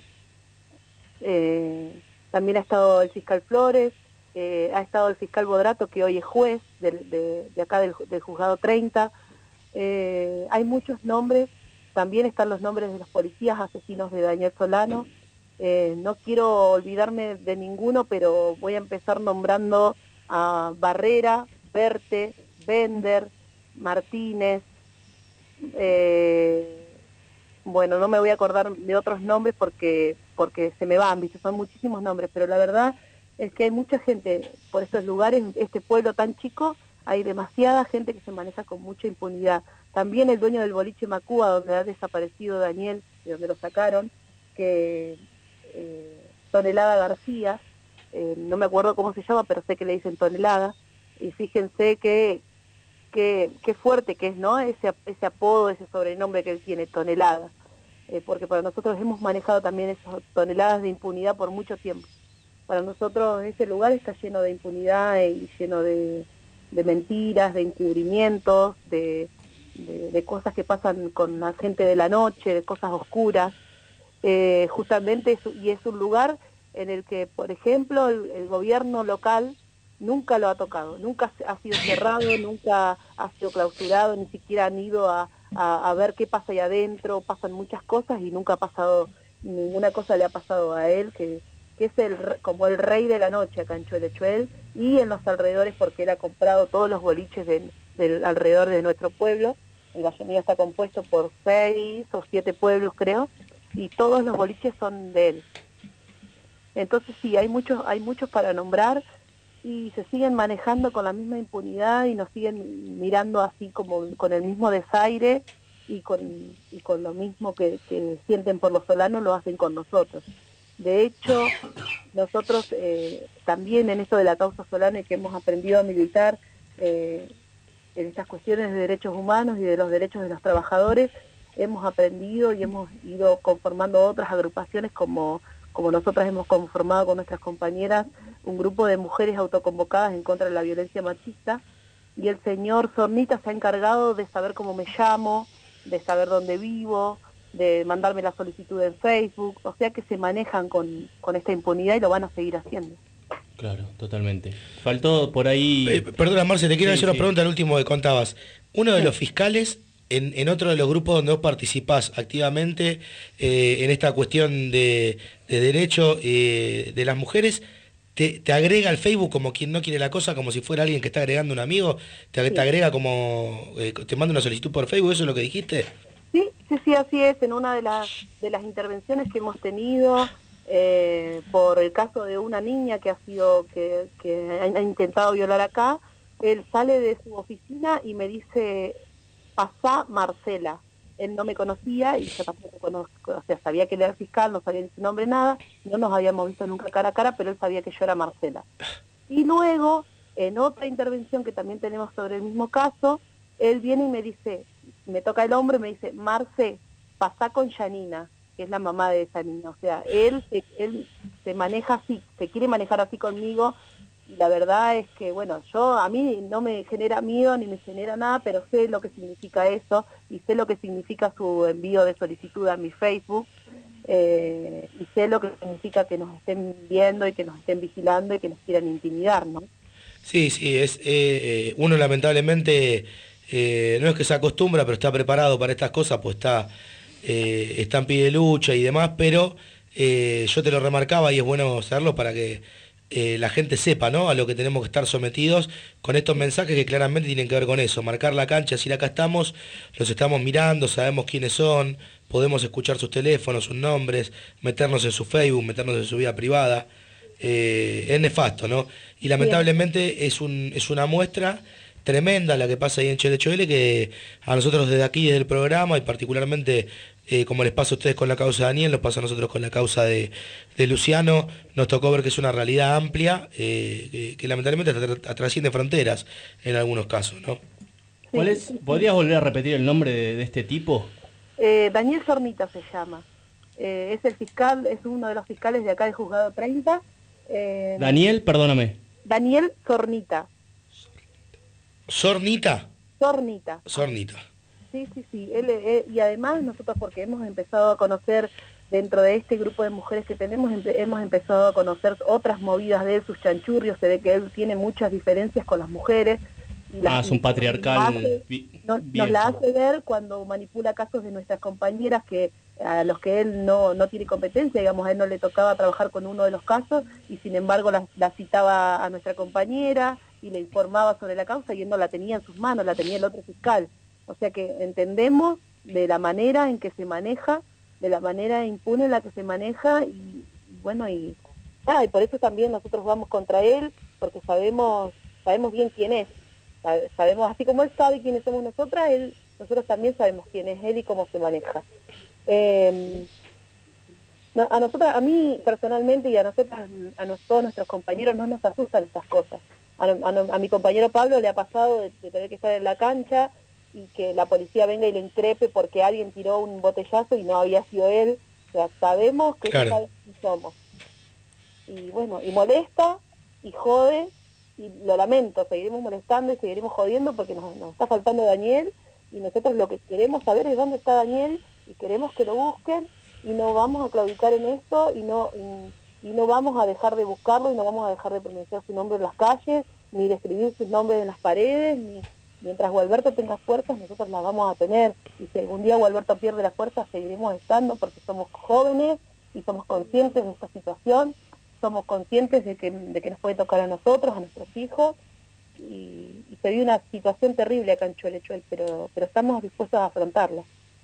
Eh, también ha estado el fiscal Flores, eh, ha estado el fiscal Bodrato, que hoy es juez de, de, de acá del, del juzgado treinta. Eh, hay muchos nombres, también están los nombres de los policías asesinos de Daniel Solano. Eh, no quiero olvidarme de ninguno, pero voy a empezar nombrando a Barrera, Verte, Bender, Martínez, eh, bueno, no me voy a acordar de otros nombres porque, porque se me van, ¿viste? Son muchísimos nombres, pero la verdad es que hay mucha gente por estos lugares, este pueblo tan chico, hay demasiada gente que se maneja con mucha impunidad. También el dueño del boliche Macúa, donde ha desaparecido Daniel, de donde lo sacaron, que eh, Tonelada García, eh, no me acuerdo cómo se llama, pero sé que le dicen Tonelada. Y fíjense qué que, que fuerte que es, ¿no? Ese, ese apodo, ese sobrenombre que él tiene, Tonelada. Eh, porque para nosotros hemos manejado también esas toneladas de impunidad por mucho tiempo. Para nosotros ese lugar está lleno de impunidad y lleno de, de mentiras, de encubrimientos, de, de, de cosas que pasan con la gente de la noche, de cosas oscuras. Eh, justamente, es, y es un lugar en el que, por ejemplo, el, el gobierno local nunca lo ha tocado, nunca ha sido cerrado, nunca ha sido clausurado, ni siquiera han ido a, a, a ver qué pasa ahí adentro, pasan muchas cosas y nunca ha pasado, ninguna cosa le ha pasado a él, que, que es el como el rey de la noche acá en Chuelechuel y en los alrededores porque él ha comprado todos los boliches del, del alrededor de nuestro pueblo. El Gallinillo está compuesto por seis o siete pueblos creo, y todos los boliches son de él. Entonces sí, hay muchos, hay muchos para nombrar, y se siguen manejando con la misma impunidad y nos siguen mirando así como con el mismo desaire y con, y con lo mismo que, que sienten por los solanos lo hacen con nosotros. De hecho, nosotros eh, también en esto de la causa solana y que hemos aprendido a militar eh, en estas cuestiones de derechos humanos y de los derechos de los trabajadores, hemos aprendido y hemos ido conformando otras agrupaciones como, como nosotras hemos conformado con nuestras compañeras, un grupo de mujeres autoconvocadas en contra de la violencia machista, y el señor Zornita se ha encargado de saber cómo me llamo, de saber dónde vivo, de mandarme la solicitud en Facebook, o sea que se manejan con, con esta impunidad y lo van a seguir haciendo. Claro, totalmente. Faltó por ahí... Eh, perdona, Marce, te quiero sí, hacer una sí. pregunta al último que contabas. Uno de los fiscales, en, en otro de los grupos donde vos participás activamente eh, en esta cuestión de, de derecho eh, de las mujeres, te, te agrega al Facebook como quien no quiere la cosa, como si fuera alguien que está agregando un amigo, te, Sí. te agrega como, eh, te manda una solicitud por Facebook, ¿eso es lo que dijiste? Sí, sí, sí, así es. En una de las, de las intervenciones que hemos tenido eh, por el caso de una niña que ha sido que, que ha intentado violar acá, él sale de su oficina y me dice, pasá Marcela. él no me conocía y yo tampoco conozco, o sea, sabía que él era fiscal, no sabía ni su nombre, nada, no nos habíamos visto nunca cara a cara, pero él sabía que yo era Marcela. Y luego, en otra intervención que también tenemos sobre el mismo caso, él viene y me dice, me toca el hombro y me dice, Marce, pasá con Janina, que es la mamá de esa niña. O sea, él se, él se maneja así, se quiere manejar así conmigo, y la verdad es que, bueno, yo a mí no me genera miedo ni me genera nada, pero sé lo que significa eso, y sé lo que significa su envío de solicitud a mi Facebook, eh, y sé lo que significa que nos estén viendo y que nos estén vigilando y que nos quieran intimidar, ¿no? Sí, sí, es eh, uno lamentablemente eh, no es que se acostumbra, pero está preparado para estas cosas, pues está, eh, está en pie de lucha y demás, pero eh, yo te lo remarcaba y es bueno hacerlo para que eh, la gente sepa, ¿no?, a lo que tenemos que estar sometidos con estos mensajes que claramente tienen que ver con eso, marcar la cancha, decir acá estamos, los estamos mirando, sabemos quiénes son, podemos escuchar sus teléfonos, sus nombres, meternos en su Facebook, meternos en su vida privada. Eh, es nefasto, ¿no? Y lamentablemente es, un, es una muestra tremenda la que pasa ahí en Cholechuele, que a nosotros desde aquí, desde el programa, y particularmente eh, como les pasa a ustedes con la causa de Daniel, nos pasa a nosotros con la causa de, de Luciano, nos tocó ver que es una realidad amplia, eh, que, que lamentablemente tra- trasciende fronteras en algunos casos, ¿no? ¿Cuál es? ¿Podrías volver a repetir el nombre de, de este tipo? Eh, Daniel Zornita se llama. Eh, es el fiscal, es uno de los fiscales de acá del Juzgado treinta. Eh, Daniel, perdóname. Daniel Zornita. ¿Sornita? Zornita. Sornita. Sí, sí, sí. Él, él, y además nosotros, porque hemos empezado a conocer, dentro de este grupo de mujeres que tenemos, empe hemos empezado a conocer otras movidas de él, sus chanchurrios, se ve que él tiene muchas diferencias con las mujeres. Y las, Ah, es un patriarcal. hace, no, nos la hace ver cuando manipula casos de nuestras compañeras que a los que él no, no tiene competencia, digamos, a él no le tocaba trabajar con uno de los casos y sin embargo la, la citaba a nuestra compañera y le informaba sobre la causa y él no la tenía en sus manos, la tenía el otro fiscal. O sea que entendemos de la manera en que se maneja, de la manera impune en la que se maneja y, y bueno, y, ah, y por eso también nosotros vamos contra él, porque sabemos, sabemos bien quién es. Sabemos, así como él sabe quiénes somos nosotras, él, nosotros también sabemos quién es él y cómo se maneja. Eh, a nosotras, a mí personalmente y a nosotras, a nos, todos nuestros compañeros no nos asustan estas cosas. A, a, a mi compañero Pablo le ha pasado de, de tener que estar en la cancha y que la policía venga y le increpe porque alguien tiró un botellazo y no había sido él. O sea, sabemos que claro. somos. Y bueno, y molesta y jode. Y lo lamento, seguiremos molestando y seguiremos jodiendo porque nos, nos está faltando Daniel y nosotros lo que queremos saber es dónde está Daniel y queremos que lo busquen y no vamos a claudicar en esto y no y, y no vamos a dejar de buscarlo y no vamos a dejar de pronunciar su nombre en las calles ni de escribir sus nombres en las paredes ni, mientras Gualberto tenga fuerzas nosotros las vamos a tener y si algún día Gualberto pierde las fuerzas seguiremos estando porque somos jóvenes y somos conscientes de esta situación. Somos conscientes de que, de que nos puede tocar a nosotros, a nuestros hijos, y, y se vive una situación terrible acá en Cholechuel, pero, pero estamos dispuestos a afrontarla.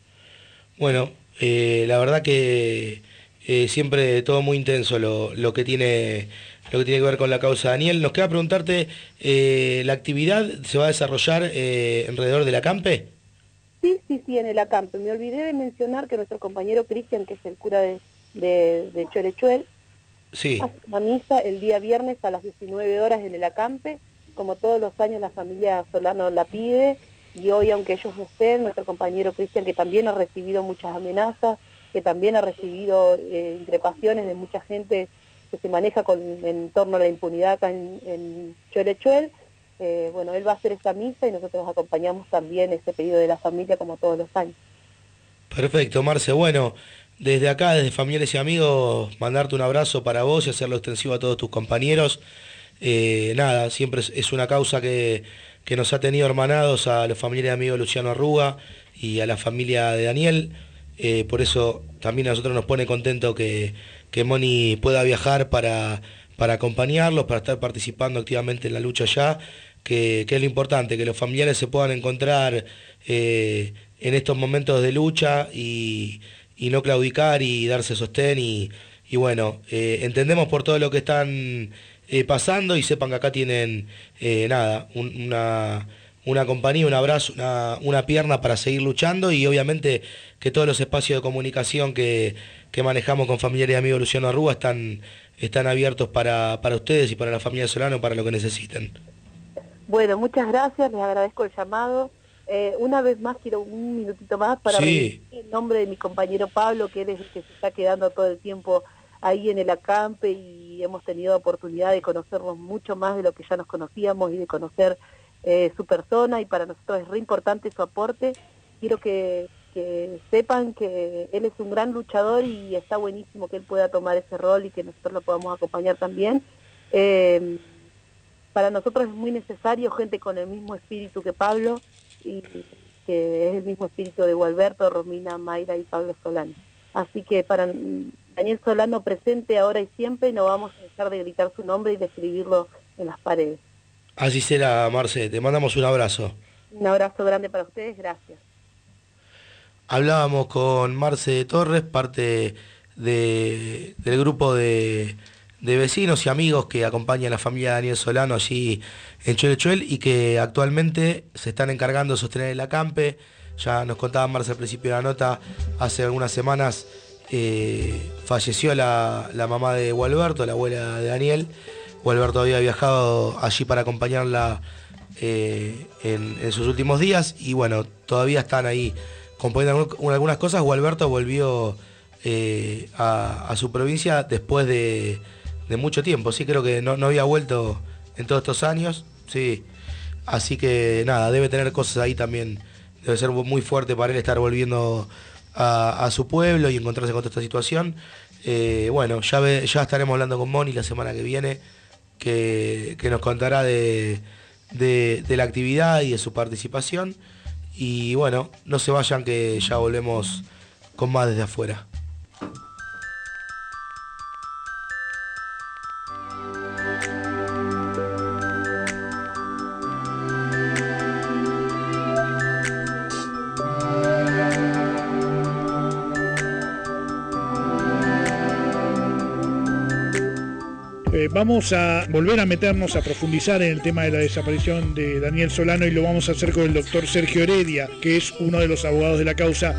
Bueno, eh, la verdad que eh, siempre todo muy intenso lo, lo que tiene lo que tiene que ver con la causa de Daniel. Nos queda preguntarte, eh, ¿la actividad se va a desarrollar eh, alrededor del acampe? Sí, sí, sí, en el acampe. Me olvidé de mencionar que nuestro compañero Cristian, que es el cura de, de, de Cholechuel, sí. hace una misa el día viernes a las diecinueve horas en el acampe, como todos los años la familia Solano la pide, y hoy aunque ellos no estén, nuestro compañero Cristian, que también ha recibido muchas amenazas, que también ha recibido eh, increpaciones de mucha gente que se maneja con, en torno a la impunidad acá en, en Cholechuel, eh, bueno, él va a hacer esta misa y nosotros acompañamos también ese pedido de la familia como todos los años. Perfecto, Marce, bueno, desde acá, desde Familiares y Amigos, mandarte un abrazo para vos y hacerlo extensivo a todos tus compañeros. Eh, nada, siempre es, es una causa que, que nos ha tenido hermanados a los familiares y amigos de Luciano Arruga y a la familia de Daniel. Eh, por eso también a nosotros nos pone contento que, que Moni pueda viajar para, para acompañarlos, para estar participando activamente en la lucha allá, que, que es lo importante, que los familiares se puedan encontrar eh, en estos momentos de lucha y... y no claudicar y darse sostén y, y bueno, eh, entendemos por todo lo que están eh, pasando y sepan que acá tienen, eh, nada, un, una, una compañía, un abrazo, una, una pierna para seguir luchando, y obviamente que todos los espacios de comunicación que, que manejamos con familiares y amigos de Luciano Arruga están, están abiertos para, para ustedes y para la familia Solano, para lo que necesiten. Bueno, muchas gracias, les agradezco el llamado. Eh, una vez más quiero un minutito más para Sí. repetir el nombre de mi compañero Pablo, que él es el que se está quedando todo el tiempo ahí en el acampe, y hemos tenido oportunidad de conocernos mucho más de lo que ya nos conocíamos y de conocer eh, su persona, y para nosotros es re importante su aporte. Quiero que, que sepan que él es un gran luchador y está buenísimo que él pueda tomar ese rol y que nosotros lo podamos acompañar también. Eh, para nosotros es muy necesario gente con el mismo espíritu que Pablo, y que es el mismo espíritu de Gualberto, Romina, Mayra y Pablo Solano. Así que para Daniel Solano presente ahora y siempre, no vamos a dejar de gritar su nombre y de escribirlo en las paredes. Así será, Marce, te mandamos un abrazo. Un abrazo grande para ustedes, gracias. Hablábamos con Marce Torres, parte de, del grupo de, de vecinos y amigos que acompañan a la familia de Daniel Solano allí en Cholechuel, y que actualmente se están encargando de sostener el acampe. Ya nos contaba Marce al principio de la nota, hace algunas semanas eh, falleció la, la mamá de Gualberto, la abuela de Daniel. Gualberto había viajado allí para acompañarla eh, en, en sus últimos días, y bueno, todavía están ahí componiendo algunas cosas. Gualberto volvió eh, a, a su provincia después de, de mucho tiempo, sí, creo que no, no había vuelto en todos estos años, sí, así que nada, debe tener cosas ahí también, debe ser muy fuerte para él estar volviendo a, a su pueblo y encontrarse con toda esta situación. Eh, bueno, ya, ve, ya estaremos hablando con Moni la semana que viene, que, que nos contará de, de, de la actividad y de su participación. Y bueno, no se vayan, que ya volvemos con más desde afuera. Eh, vamos a volver a meternos, a profundizar en el tema de la desaparición de Daniel Solano, y lo vamos a hacer con el doctor Sergio Heredia, que es uno de los abogados de la causa.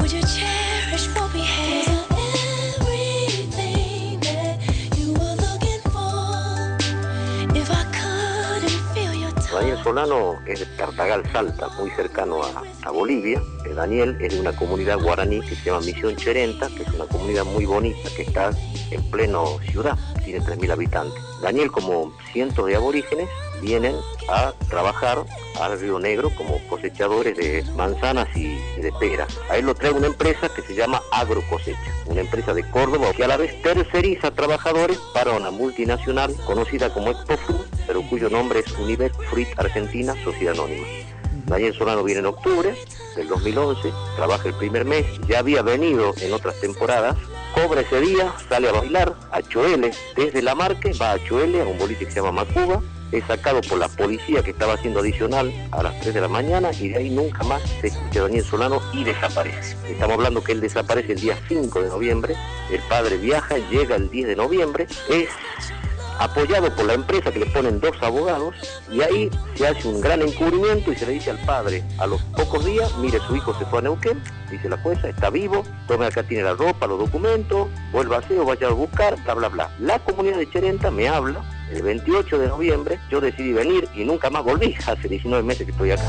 Daniel Solano es de Tartagal, Salta, muy cercano a, a Bolivia. Eh, Daniel es de una comunidad guaraní que se llama Misión Cherenta, que es una comunidad muy bonita que está en pleno ciudad, tiene tres mil habitantes. Daniel, como cientos de aborígenes, vienen a trabajar al Río Negro como cosechadores de manzanas y de peras. A él lo trae una empresa que se llama Agrocosecha, una empresa de Córdoba que a la vez terceriza trabajadores para una multinacional conocida como Expofood, pero cuyo nombre es Univet Fruit Argentina Sociedad Anónima. Daniel Solano viene en octubre del dos mil once, trabaja el primer mes, ya había venido en otras temporadas, cobra ese día, sale a bailar a Choele, desde La Marque va a Choele, a un boliche que se llama Macuba, es sacado por la policía que estaba haciendo adicional a las tres de la mañana, y de ahí nunca más se escucha a Daniel Solano y desaparece. Estamos hablando que él desaparece el día cinco de noviembre, el padre viaja, llega el diez de noviembre, es apoyado por la empresa que le ponen dos abogados, y ahí se hace un gran encubrimiento y se le dice al padre a los pocos días: mire, su hijo se fue a Neuquén, dice la jueza, está vivo, tome acá, tiene la ropa, los documentos, vuelva a hacer o vaya a buscar, bla bla bla. La comunidad de Cherenta me habla el veintiocho de noviembre, yo decidí venir y nunca más volví, hace diecinueve meses que estoy acá.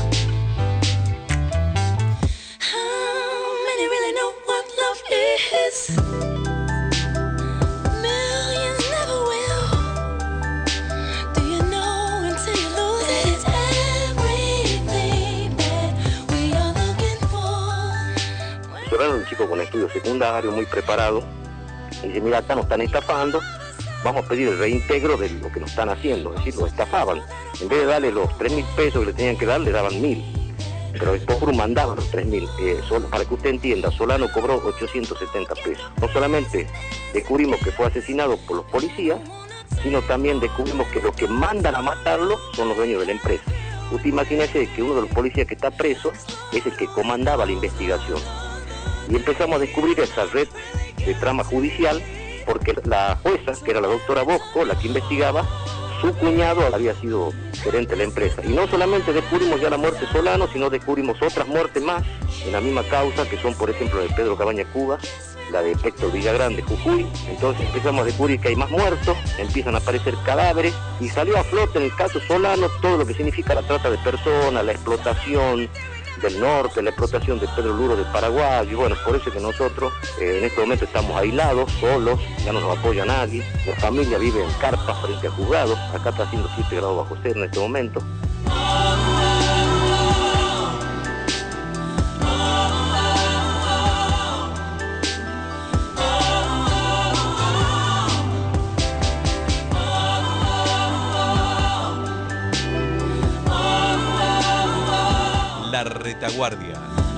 Solano es un chico con estudios secundarios, muy preparado, y dice: mira, acá nos están estafando, vamos a pedir el reintegro de lo que nos están haciendo, es decir, lo estafaban. En vez de darle los tres mil pesos que le tenían que dar, le daban mil. Pero después mandaban los tres mil. Eh, para que usted entienda, Solano cobró ochocientos setenta pesos. No solamente descubrimos que fue asesinado por los policías, sino también descubrimos que los que mandan a matarlo son los dueños de la empresa. Usted imagínese que uno de los policías que está preso es el que comandaba la investigación. Y empezamos a descubrir esa red de trama judicial, porque la jueza, que era la doctora Bosco, la que investigaba, su cuñado había sido gerente de la empresa. Y no solamente descubrimos ya la muerte Solano, sino descubrimos otras muertes más en la misma causa, que son por ejemplo la de Pedro Cabaña Cuba, la de Héctor Villagrán de Jujuy. Entonces empezamos a descubrir que hay más muertos, empiezan a aparecer cadáveres, y salió a flote en el caso Solano todo lo que significa la trata de personas, la explotación del norte, la explotación de Pedro Luro de Paraguay. Y bueno, por eso es que nosotros eh, en este momento estamos aislados, solos, ya no nos apoya nadie, la familia vive en carpas frente a juzgados, acá está haciendo siete grados bajo cero en este momento. La Retaguardia.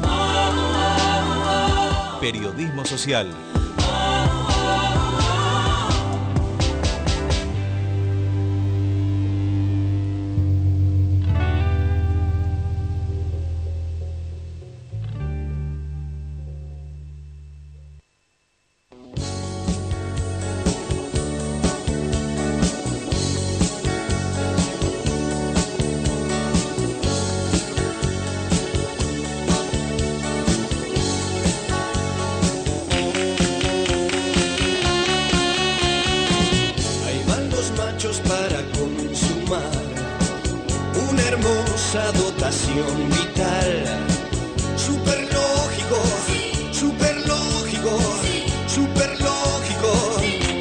Periodismo social. Dotación vital, super lógico, super lógico, super lógico.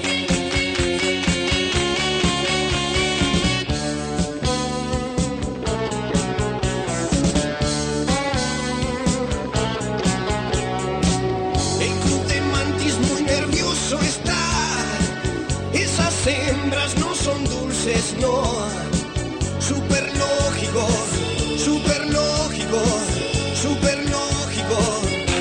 El club de mantis muy nervioso está, esas hembras no son dulces, no. Super lógico, super lógico, super lógico.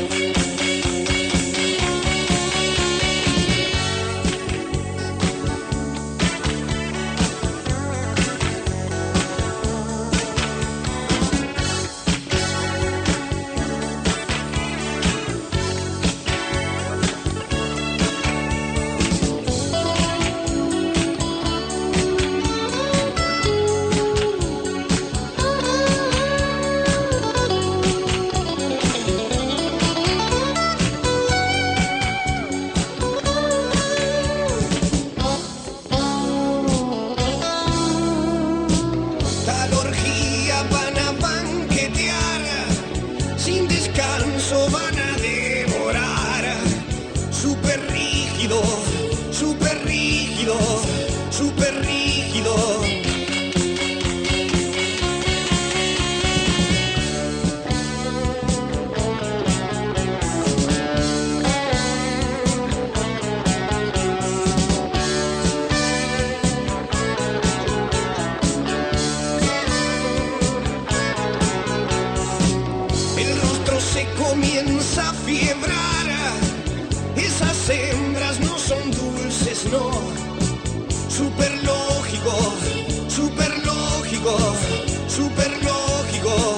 Comienza a fiebrar, esas hembras no son dulces, no. Super lógico, super lógico, super lógico.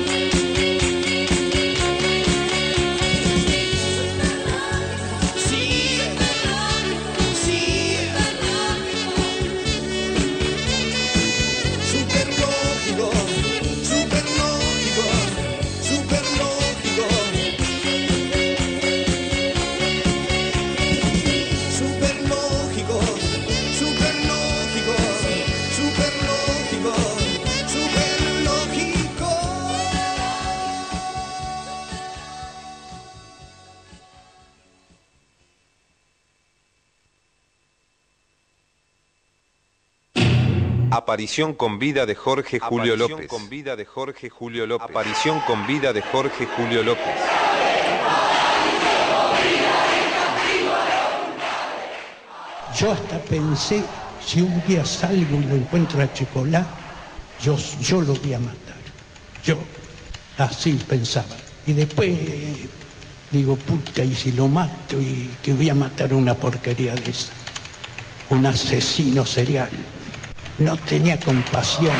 Sí, sí. Super lógico, super lógico, super lógico. Super lógico, super lógico, super lógico, super lógico. Aparición con vida de Jorge Julio Aparición López. con vida de Jorge Julio López. Aparición con vida de Jorge Julio López. Yo hasta pensé, si un día salgo y lo encuentro a Chicolá, yo, yo lo voy a matar. Yo así pensaba. Y después digo, puta, y si lo mato, y que voy a matar una porquería de esa. Un asesino serial. No tenía compasión.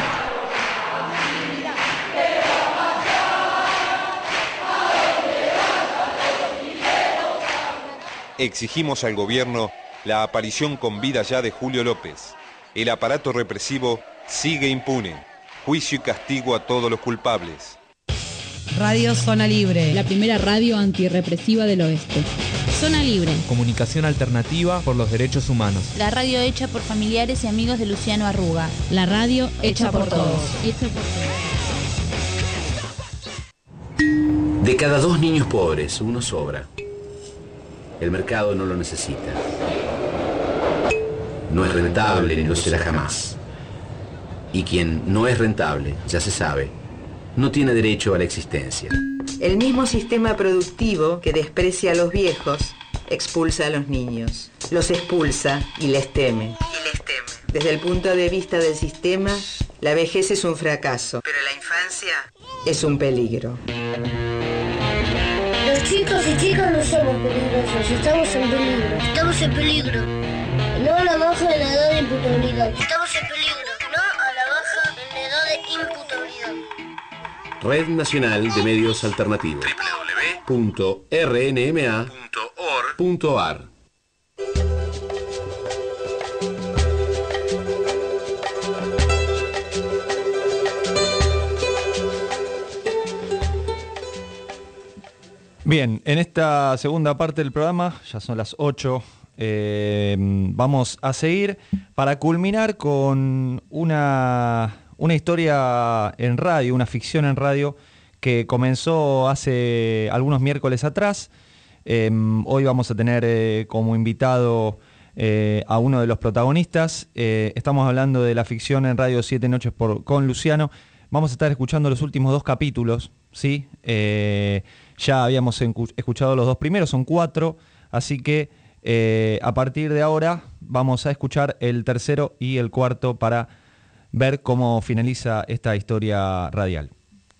Exigimos al gobierno la aparición con vida ya de Julio López. El aparato represivo sigue impune. juicio y castigo a todos los culpables. Radio Zona Libre. La primera radio antirrepresiva del oeste. Zona Libre. Comunicación alternativa por los derechos humanos. La radio hecha por familiares y amigos de Luciano Arruga. La radio hecha, hecha por, por todos. todos. Hecha por todos. De cada dos niños pobres, uno sobra. El mercado no lo necesita. No es rentable ni lo será jamás. Y quien no es rentable, ya se sabe, no tiene derecho a la existencia. El mismo sistema productivo que desprecia a los viejos, expulsa a los niños. Los expulsa y les teme. Y les teme. Desde el punto de vista del sistema, la vejez es un fracaso, pero la infancia es un peligro. Los chicos y chicas no somos peligrosos, estamos en peligro. Estamos en peligro. No a la baja en la edad de imputabilidad. Estamos en peligro. No a la baja en la edad de imputabilidad. Red Nacional de Medios Alternativos. doble u doble u doble u punto r n m a punto org punto a r. Bien, en esta segunda parte del programa, ya son las ocho, eh, vamos a seguir para culminar con una... Una historia en radio, una ficción en radio que comenzó hace algunos miércoles atrás. Eh, hoy vamos a tener eh, como invitado eh, a uno de los protagonistas. Eh, estamos hablando de la ficción en radio Siete Noches por, con Luciano. Vamos a estar escuchando los últimos dos capítulos, ¿sí? Eh, ya habíamos escuchado los dos primeros, son cuatro, así que eh, a partir de ahora vamos a escuchar el tercero y el cuarto para ver cómo finaliza esta historia radial.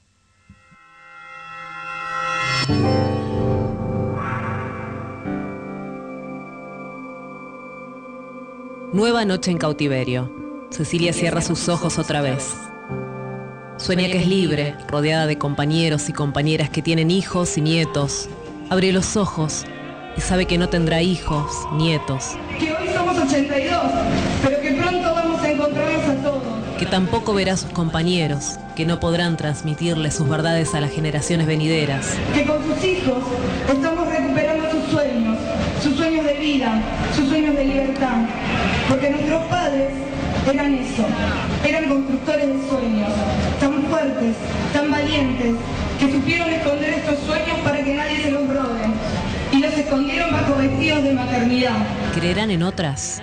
Nueva noche en cautiverio. Cecilia cierra sus ojos otra vez. Sueña que es libre, rodeada de compañeros y compañeras que tienen hijos y nietos. Abre los ojos y sabe que no tendrá hijos, nietos. Que hoy somos ochenta y dos, pero que pronto vamos a encontrarnos a todos. Que tampoco verá a sus compañeros, que no podrán transmitirle sus verdades a las generaciones venideras. Que con sus hijos estamos recuperando sus sueños, sus sueños de vida, sus sueños de libertad. Porque nuestros padres eran eso, eran constructores de sueños, tan fuertes, tan valientes, que supieron esconder estos sueños para que nadie se los robe. Y los escondieron bajo vestidos de maternidad. ¿Creerán en otras?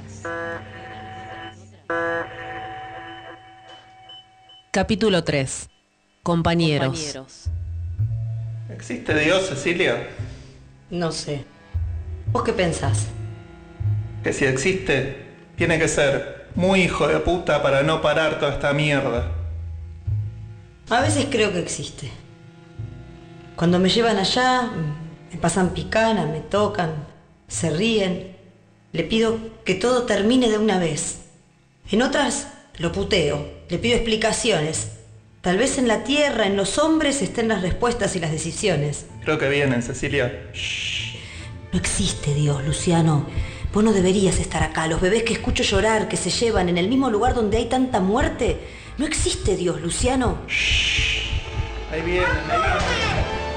Capítulo tres. Compañeros. Compañeros. ¿Existe Dios, Cecilia? No sé. ¿Vos qué pensás? Que si existe, tiene que ser muy hijo de puta para no parar toda esta mierda. A veces creo que existe. Cuando me llevan allá, me pasan picana, me tocan, se ríen. Le pido que todo termine de una vez. En otras, lo puteo, le pido explicaciones. Tal vez en la tierra, en los hombres, estén las respuestas y las decisiones. Creo que vienen, Cecilia. Shh. No existe Dios, Luciano. Vos no deberías estar acá. Los bebés que escucho llorar, que se llevan en el mismo lugar donde hay tanta muerte. No existe Dios, Luciano. Shh. Ahí vienen, ahí vienen.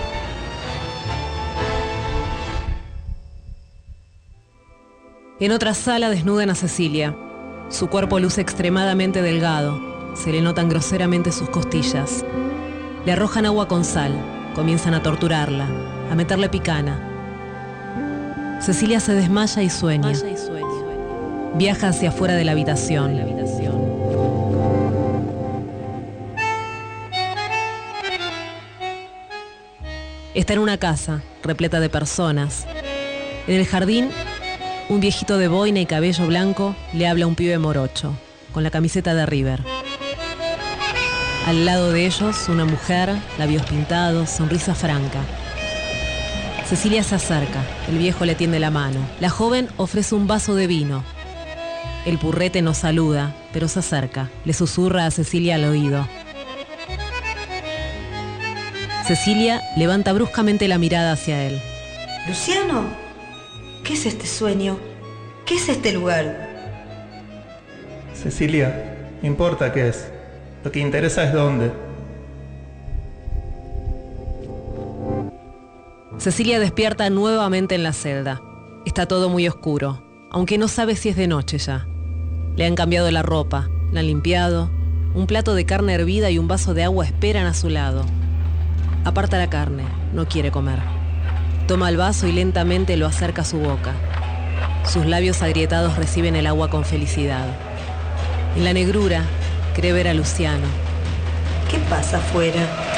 En otra sala desnudan a Cecilia. Su cuerpo luce extremadamente delgado. Se le notan groseramente sus costillas. Le arrojan agua con sal. Comienzan a torturarla, a meterle picana. Cecilia se desmaya y sueña. Viaja hacia afuera de la habitación. Está en una casa, repleta de personas. En el jardín, un viejito de boina y cabello blanco le habla a un pibe morocho, con la camiseta de River. Al lado de ellos, una mujer, labios pintados, sonrisa franca. Cecilia se acerca, el viejo le tiende la mano. La joven ofrece un vaso de vino. El purrete no saluda, pero se acerca. Le susurra a Cecilia al oído. Cecilia levanta bruscamente la mirada hacia él. Luciano, ¿qué es este sueño? ¿Qué es este lugar? Cecilia, ¿importa qué es? Lo que interesa es dónde. Cecilia despierta nuevamente en la celda. Está todo muy oscuro, aunque no sabe si es de noche ya. Le han cambiado la ropa, la han limpiado, un plato de carne hervida y un vaso de agua esperan a su lado. Aparta la carne, no quiere comer. Toma el vaso y lentamente lo acerca a su boca. Sus labios agrietados reciben el agua con felicidad. En la negrura, cree ver a Luciano. ¿Qué pasa afuera?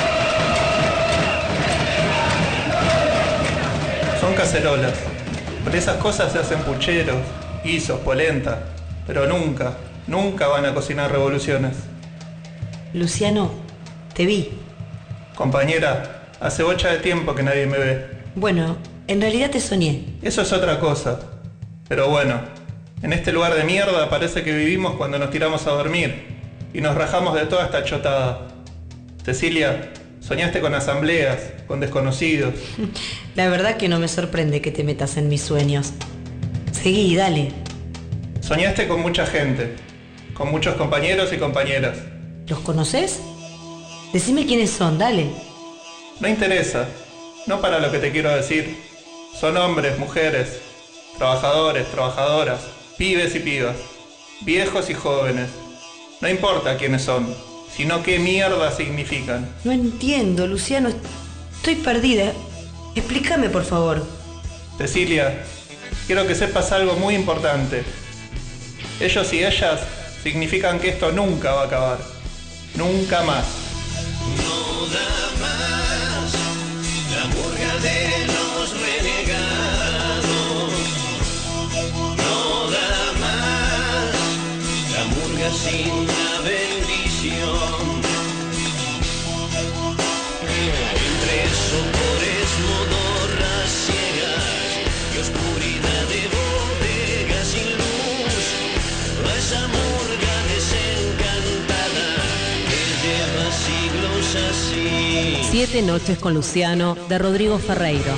Son cacerolas. Por esas cosas se hacen pucheros, guisos, polenta. Pero nunca, nunca van a cocinar revoluciones. Luciano, te vi. Compañera, hace bocha de tiempo que nadie me ve. Bueno, en realidad te soñé. Eso es otra cosa. Pero bueno, en este lugar de mierda parece que vivimos cuando nos tiramos a dormir y nos rajamos de toda esta chotada. Cecilia, soñaste con asambleas, con desconocidos. La verdad que no me sorprende que te metas en mis sueños. Seguí, dale. Soñaste con mucha gente, con muchos compañeros y compañeras. ¿Los conoces? Decime quiénes son, dale. No interesa, no para lo que te quiero decir. Son hombres, mujeres, trabajadores, trabajadoras, pibes y pibas, viejos y jóvenes. No importa quiénes son, sino qué mierda significan. No entiendo, Luciano. Estoy perdida. Explícame, por favor. Cecilia, quiero que sepas algo muy importante. Ellos y ellas significan que esto nunca va a acabar. Nunca más. No da más la murga de los renegados. No da más la murga sin la bendición. Entre sopores, modorras ciegas y oscuridad de bodegas sin luz, a esa murga desencantada que lleva siglos así. Siete noches con Luciano, de Rodrigo Ferreiro.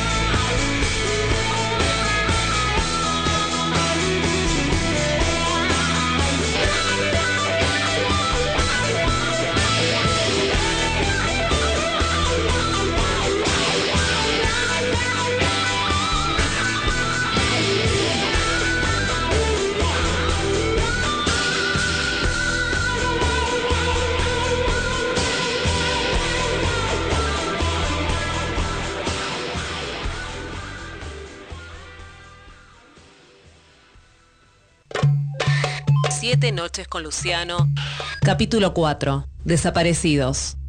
Siete noches con Luciano. Capítulo cuatro. Desaparecidos.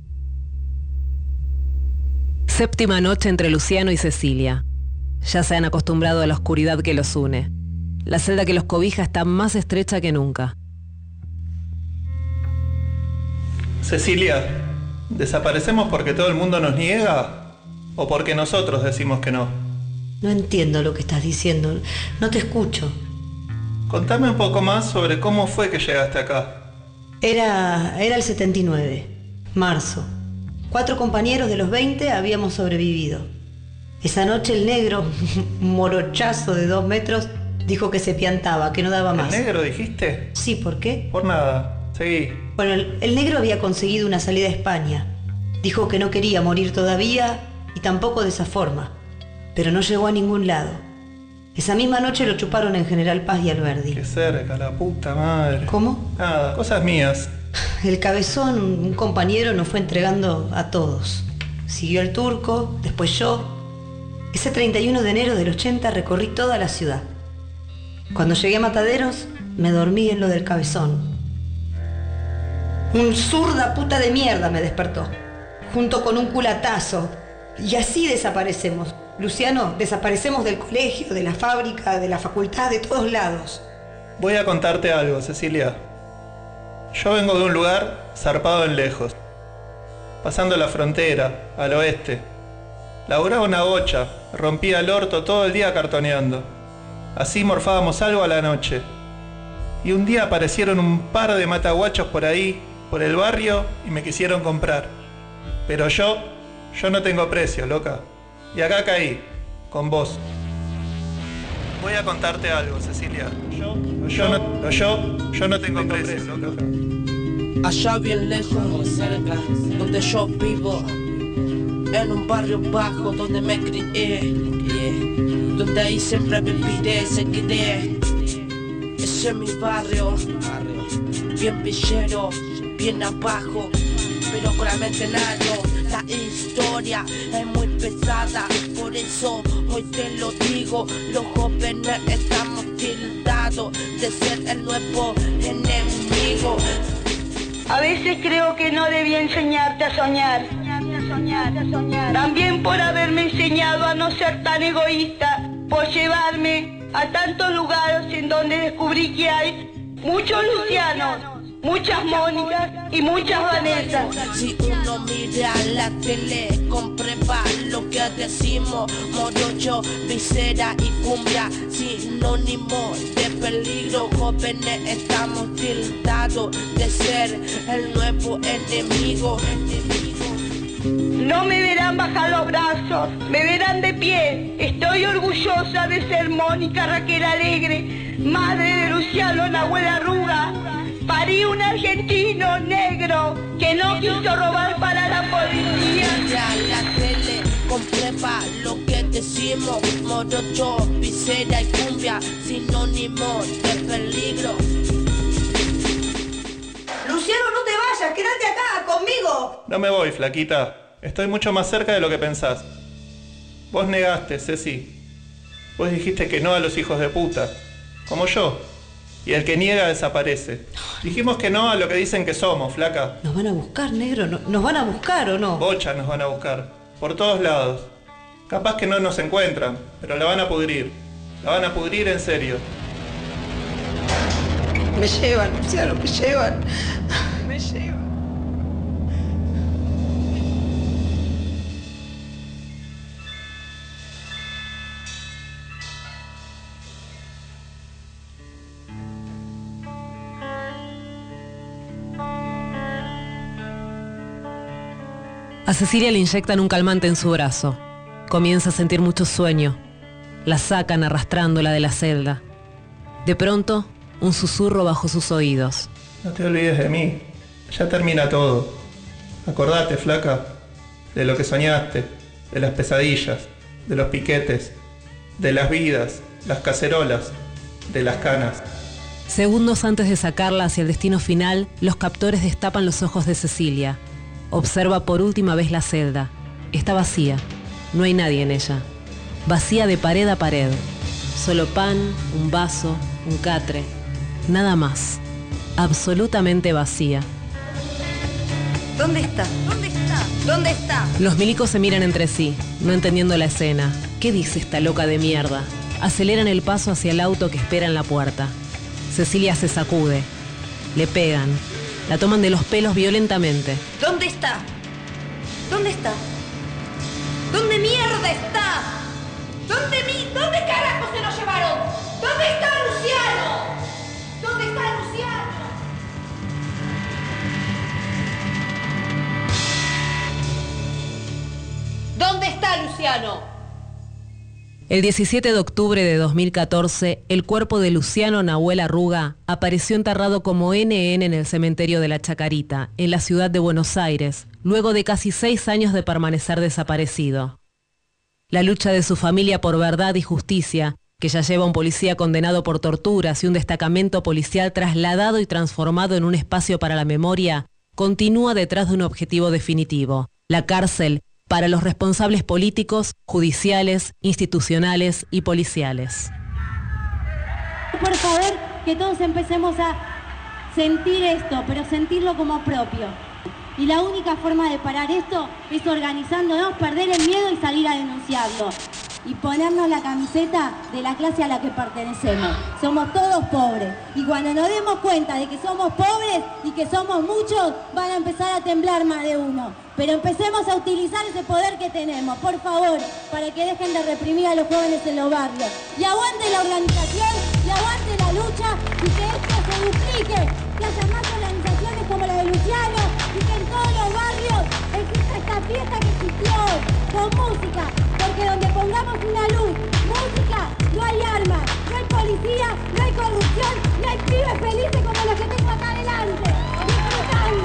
Séptima noche entre Luciano y Cecilia. Ya se han acostumbrado a la oscuridad que los une. La celda que los cobija está más estrecha que nunca. Cecilia, ¿desaparecemos porque todo el mundo nos niega o porque nosotros decimos que no? No entiendo lo que estás diciendo. No te escucho. Contame un poco más sobre cómo fue que llegaste acá. Era, era el setenta y nueve, marzo. Cuatro compañeros de los veinte habíamos sobrevivido. Esa noche el negro, un morochazo de dos metros, dijo que se piantaba, que no daba más. ¿El negro dijiste? Sí, ¿por qué? Por nada, seguí. Bueno, el, el negro había conseguido una salida a España. Dijo que no quería morir todavía y tampoco de esa forma. Pero no llegó a ningún lado. Esa misma noche lo chuparon en General Paz y Alberdi. Qué cerca, la puta madre. ¿Cómo? Nada, cosas mías. El cabezón, un compañero, nos fue entregando a todos. Siguió el turco, después yo. Ese treinta y uno de enero del ochenta recorrí toda la ciudad. Cuando llegué a Mataderos, me dormí en lo del cabezón. Un zurda puta de mierda me despertó, junto con un culatazo. Y así desaparecemos. Luciano, desaparecemos del colegio, de la fábrica, de la facultad, de todos lados. Voy a contarte algo, Cecilia. Yo vengo de un lugar zarpado en lejos, pasando la frontera, al oeste. Laburaba una bocha, rompía el orto todo el día cartoneando. Así morfábamos algo a la noche. Y un día aparecieron un par de mataguachos por ahí, por el barrio, y me quisieron comprar. Pero yo, yo no tengo precio, loca. Y acá caí, con vos. Voy a contarte algo, Cecilia. Yo, yo, no, yo, yo no tengo, tengo precio, precio, loca. allá bien lejos o cerca, donde yo vivo, en un barrio bajo donde me crié, crié, donde ahí siempre viviré, seguiré. Ese es mi barrio, bien villero, bien abajo, pero con la mente en alto. La historia es muy pesada, por eso hoy te lo digo. Los jóvenes estamos tildados de ser el nuevo enemigo. A veces creo que no debía enseñarte a soñar. También por haberme enseñado a no ser tan egoísta, por llevarme a tantos lugares en donde descubrí que hay muchos Lucianos, muchas Mónicas y muchas Vanessas. Si uno mira la tele, comprueba lo que decimos. Morocho, visera y cumbia, sinónimo de peligro. Jóvenes estamos tildados de ser el nuevo enemigo. No me verán bajar los brazos, me verán de pie. Estoy orgullosa de ser Mónica Raquel Alegre, madre de Luciano Nahuel Arruga. Parí un argentino negro que no quiso robar para la policía. Ya la tele comprueba lo que decimos. Morocho, visera y cumbia, sinónimo de peligro. Luciano, no te vayas, quédate acá conmigo. No me voy, flaquita. Estoy mucho más cerca de lo que pensás. Vos negaste, Ceci. Vos dijiste que no a los hijos de puta, como yo. Y el que niega desaparece. Dijimos que no a lo que dicen que somos, flaca. Nos van a buscar, negro. ¿No- ¿Nos van a buscar o no? Bocha nos van a buscar. Por todos lados. Capaz que no nos encuentran, pero la van a pudrir. La van a pudrir en serio. Me llevan, Luciano, me llevan. Me llevan. A Cecilia le inyectan un calmante en su brazo. Comienza a sentir mucho sueño. La sacan arrastrándola de la celda. De pronto, un susurro bajo sus oídos. No te olvides de mí. Ya termina todo. Acordate, flaca, de lo que soñaste, de las pesadillas, de los piquetes, de las vidas, las cacerolas, de las canas. Segundos antes de sacarla hacia el destino final, los captores destapan los ojos de Cecilia. Observa por última vez la celda. Está vacía. No hay nadie en ella. Vacía de pared a pared. Solo pan, un vaso, un catre. Nada más. Absolutamente vacía. ¿Dónde está? ¿Dónde está? ¿Dónde está? Los milicos se miran entre sí, no entendiendo la escena. ¿Qué dice esta loca de mierda? Aceleran el paso hacia el auto que espera en la puerta. Cecilia se sacude. Le pegan. La toman de los pelos violentamente. ¿Dónde está? ¿Dónde está? ¿Dónde mierda está? ¿Dónde mi... ¿Dónde carajo se lo llevaron? ¿Dónde está Luciano? ¿Dónde está Luciano? ¿Dónde está Luciano? El diecisiete de octubre de dos mil catorce, el cuerpo de Luciano Nahuel Arruga apareció enterrado como ene ene en el cementerio de La Chacarita, en la ciudad de Buenos Aires, luego de casi seis años de permanecer desaparecido. La lucha de su familia por verdad y justicia, que ya lleva un policía condenado por torturas y un destacamento policial trasladado y transformado en un espacio para la memoria, continúa detrás de un objetivo definitivo: la cárcel para los responsables políticos, judiciales, institucionales y policiales. Por favor, que todos empecemos a sentir esto, pero sentirlo como propio. Y la única forma de parar esto es organizándonos, perder el miedo y salir a denunciarlo. Y ponernos la camiseta de la clase a la que pertenecemos. Somos todos pobres. Y cuando nos demos cuenta de que somos pobres y que somos muchos, van a empezar a temblar más de uno. Pero empecemos a utilizar ese poder que tenemos, por favor, para que dejen de reprimir a los jóvenes en los barrios. Y aguante la organización, y aguante la lucha, y que esto se duplique. Que haya más organizaciones como la de Luciano, y que en todos los barrios exista esta fiesta que existió, con música. Porque donde pongamos una luz, música, no hay armas, no hay policía, no hay corrupción, no hay pibes felices como los que tengo acá adelante. Disfrutando.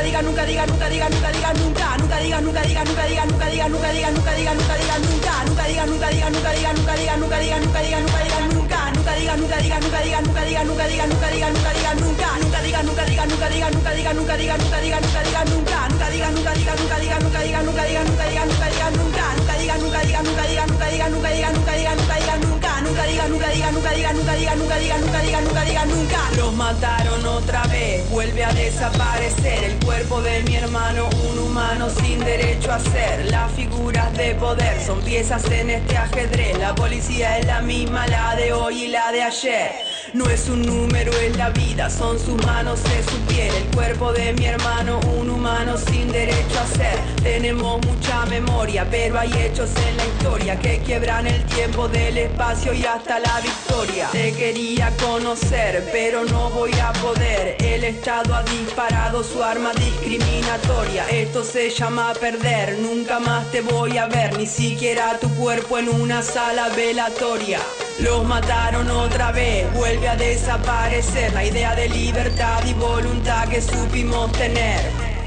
diga nunca, diga nunca, diga nunca, diga nunca, nunca diga nunca, diga nunca, diga nunca, diga nunca, diga nunca, diga nunca, diga nunca, nunca diga nunca, diga nunca, diga nunca, diga nunca, diga nunca, diga nunca, diga nunca, nunca diga nunca, diga nunca, diga nunca, diga nunca, diga nunca, diga nunca, diga nunca, nunca diga nunca, diga nunca, diga nunca, diga nunca, diga nunca, diga nunca, diga nunca, nunca diga nunca, diga nunca, diga nunca, diga nunca, diga nunca, diga nunca, diga nunca, nunca diga nunca, diga nunca, diga nunca, diga nunca, diga nunca, diga nunca, diga nunca, nunca diga nunca, diga nunca, diga nunca, diga nunca, diga nunca, diga nunca, diga nunca. Los mataron otra vez, vuelve a desaparecer el cuerpo de mi hermano, un humano sin derecho a ser. Las figuras de poder son piezas en este ajedrez. La policía es la misma, la de hoy y la de ayer. No es un número, es la vida, son sus manos, es su piel. El cuerpo de mi hermano, un humano sin derecho a ser. Tenemos mucha memoria, pero hay hechos en la historia que quiebran el tiempo del espacio y hasta la victoria. Te quería conocer, pero no voy a poder. El Estado ha disparado su arma discriminatoria. Esto se llama perder, nunca más te voy a ver, ni siquiera tu cuerpo en una sala velatoria. Los mataron otra vez, vuelve a desaparecer la idea de libertad y voluntad que supimos tener.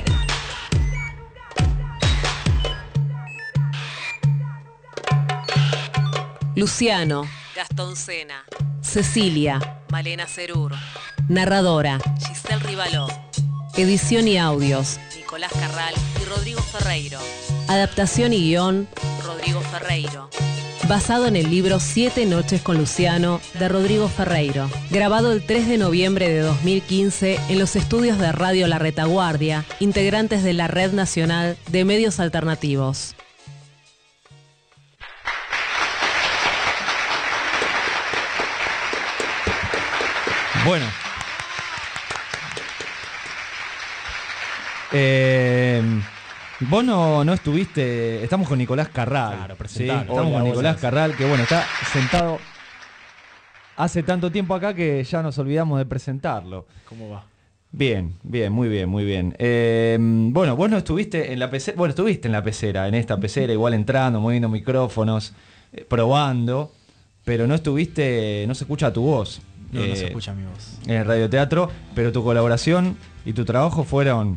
Luciano, Gastón Sena, Cecilia, Malena Cerur, narradora, Giselle Rivaló, edición y audios, Nicolás Carral y Rodrigo Ferreiro, adaptación y guión, Rodrigo Ferreiro. Basado en el libro Siete noches con Luciano, de Rodrigo Ferreiro. Grabado el tres de noviembre de dos mil quince en los estudios de Radio La Retaguardia, integrantes de la Red Nacional de Medios Alternativos. Bueno. Eh... Vos no, no estuviste, estamos con Nicolás Carral, claro, ¿sí? Estamos Hola, con Nicolás hola. Carral, que bueno, está sentado hace tanto tiempo acá que ya nos olvidamos de presentarlo. ¿Cómo va? Bien, bien, muy bien, muy bien. Eh, bueno, vos no estuviste en la pecera, bueno, estuviste en la pecera, en esta pecera, igual entrando, moviendo micrófonos, eh, probando, pero no estuviste, no se escucha tu voz. No, eh, no se escucha mi voz. En el radioteatro, pero tu colaboración y tu trabajo fueron...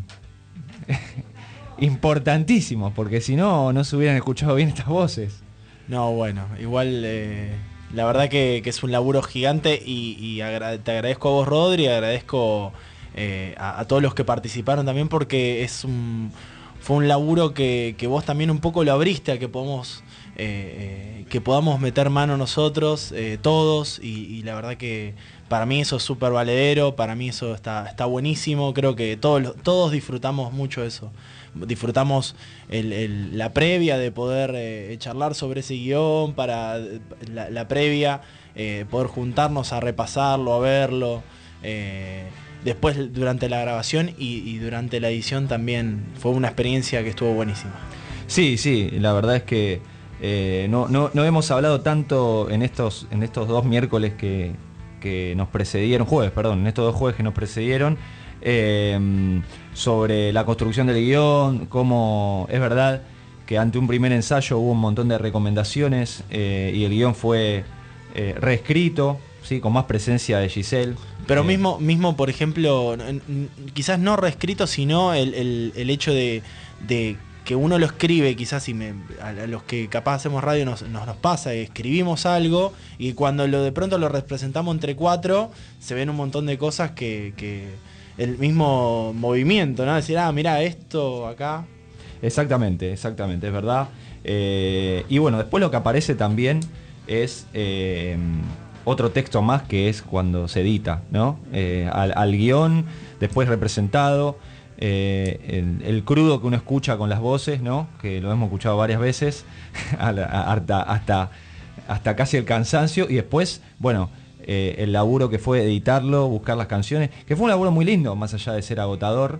importantísimos, porque si no, no se hubieran escuchado bien estas voces. No, bueno, igual eh, la verdad que, que es un laburo gigante y, y agra- te agradezco a vos, Rodri, agradezco eh, a, a todos los que participaron también, porque es un fue un laburo que, que vos también un poco lo abriste a que podamos eh, eh, que podamos meter mano nosotros, eh, todos, y, y la verdad que para mí eso es súper valedero, para mí eso está, está buenísimo, creo que todos, todos disfrutamos mucho eso. Disfrutamos el, el, la previa de poder eh, charlar sobre ese guión, para la, la previa, eh, poder juntarnos a repasarlo, a verlo, eh, después durante la grabación y, y durante la edición también fue una experiencia que estuvo buenísima. Sí, sí, la verdad es que eh, no, no, no hemos hablado tanto en estos, en estos dos miércoles que, que nos precedieron, jueves, perdón, en estos dos jueves que nos precedieron, Eh, sobre la construcción del guión, cómo es verdad que ante un primer ensayo hubo un montón de recomendaciones eh, y el guión fue eh, reescrito, ¿sí? Con más presencia de Giselle. Pero eh, mismo, mismo, por ejemplo, n- n- quizás no reescrito, sino el, el, el hecho de, de que uno lo escribe, quizás y me, a, a los que capaz hacemos radio nos, nos, nos pasa, escribimos algo y cuando lo de pronto lo representamos entre cuatro, se ven un montón de cosas que... que el mismo movimiento, ¿no? Decir, ah, mirá, esto acá. Exactamente, exactamente, es verdad. Eh, y bueno, después lo que aparece también es eh, otro texto más que es cuando se edita, ¿no? Eh, al, al guión, después representado, eh, el, el crudo que uno escucha con las voces, ¿no? Que lo hemos escuchado varias veces, hasta, hasta, hasta casi el cansancio, y después, bueno... Eh, el laburo que fue editarlo, buscar las canciones, que fue un laburo muy lindo, más allá de ser agotador,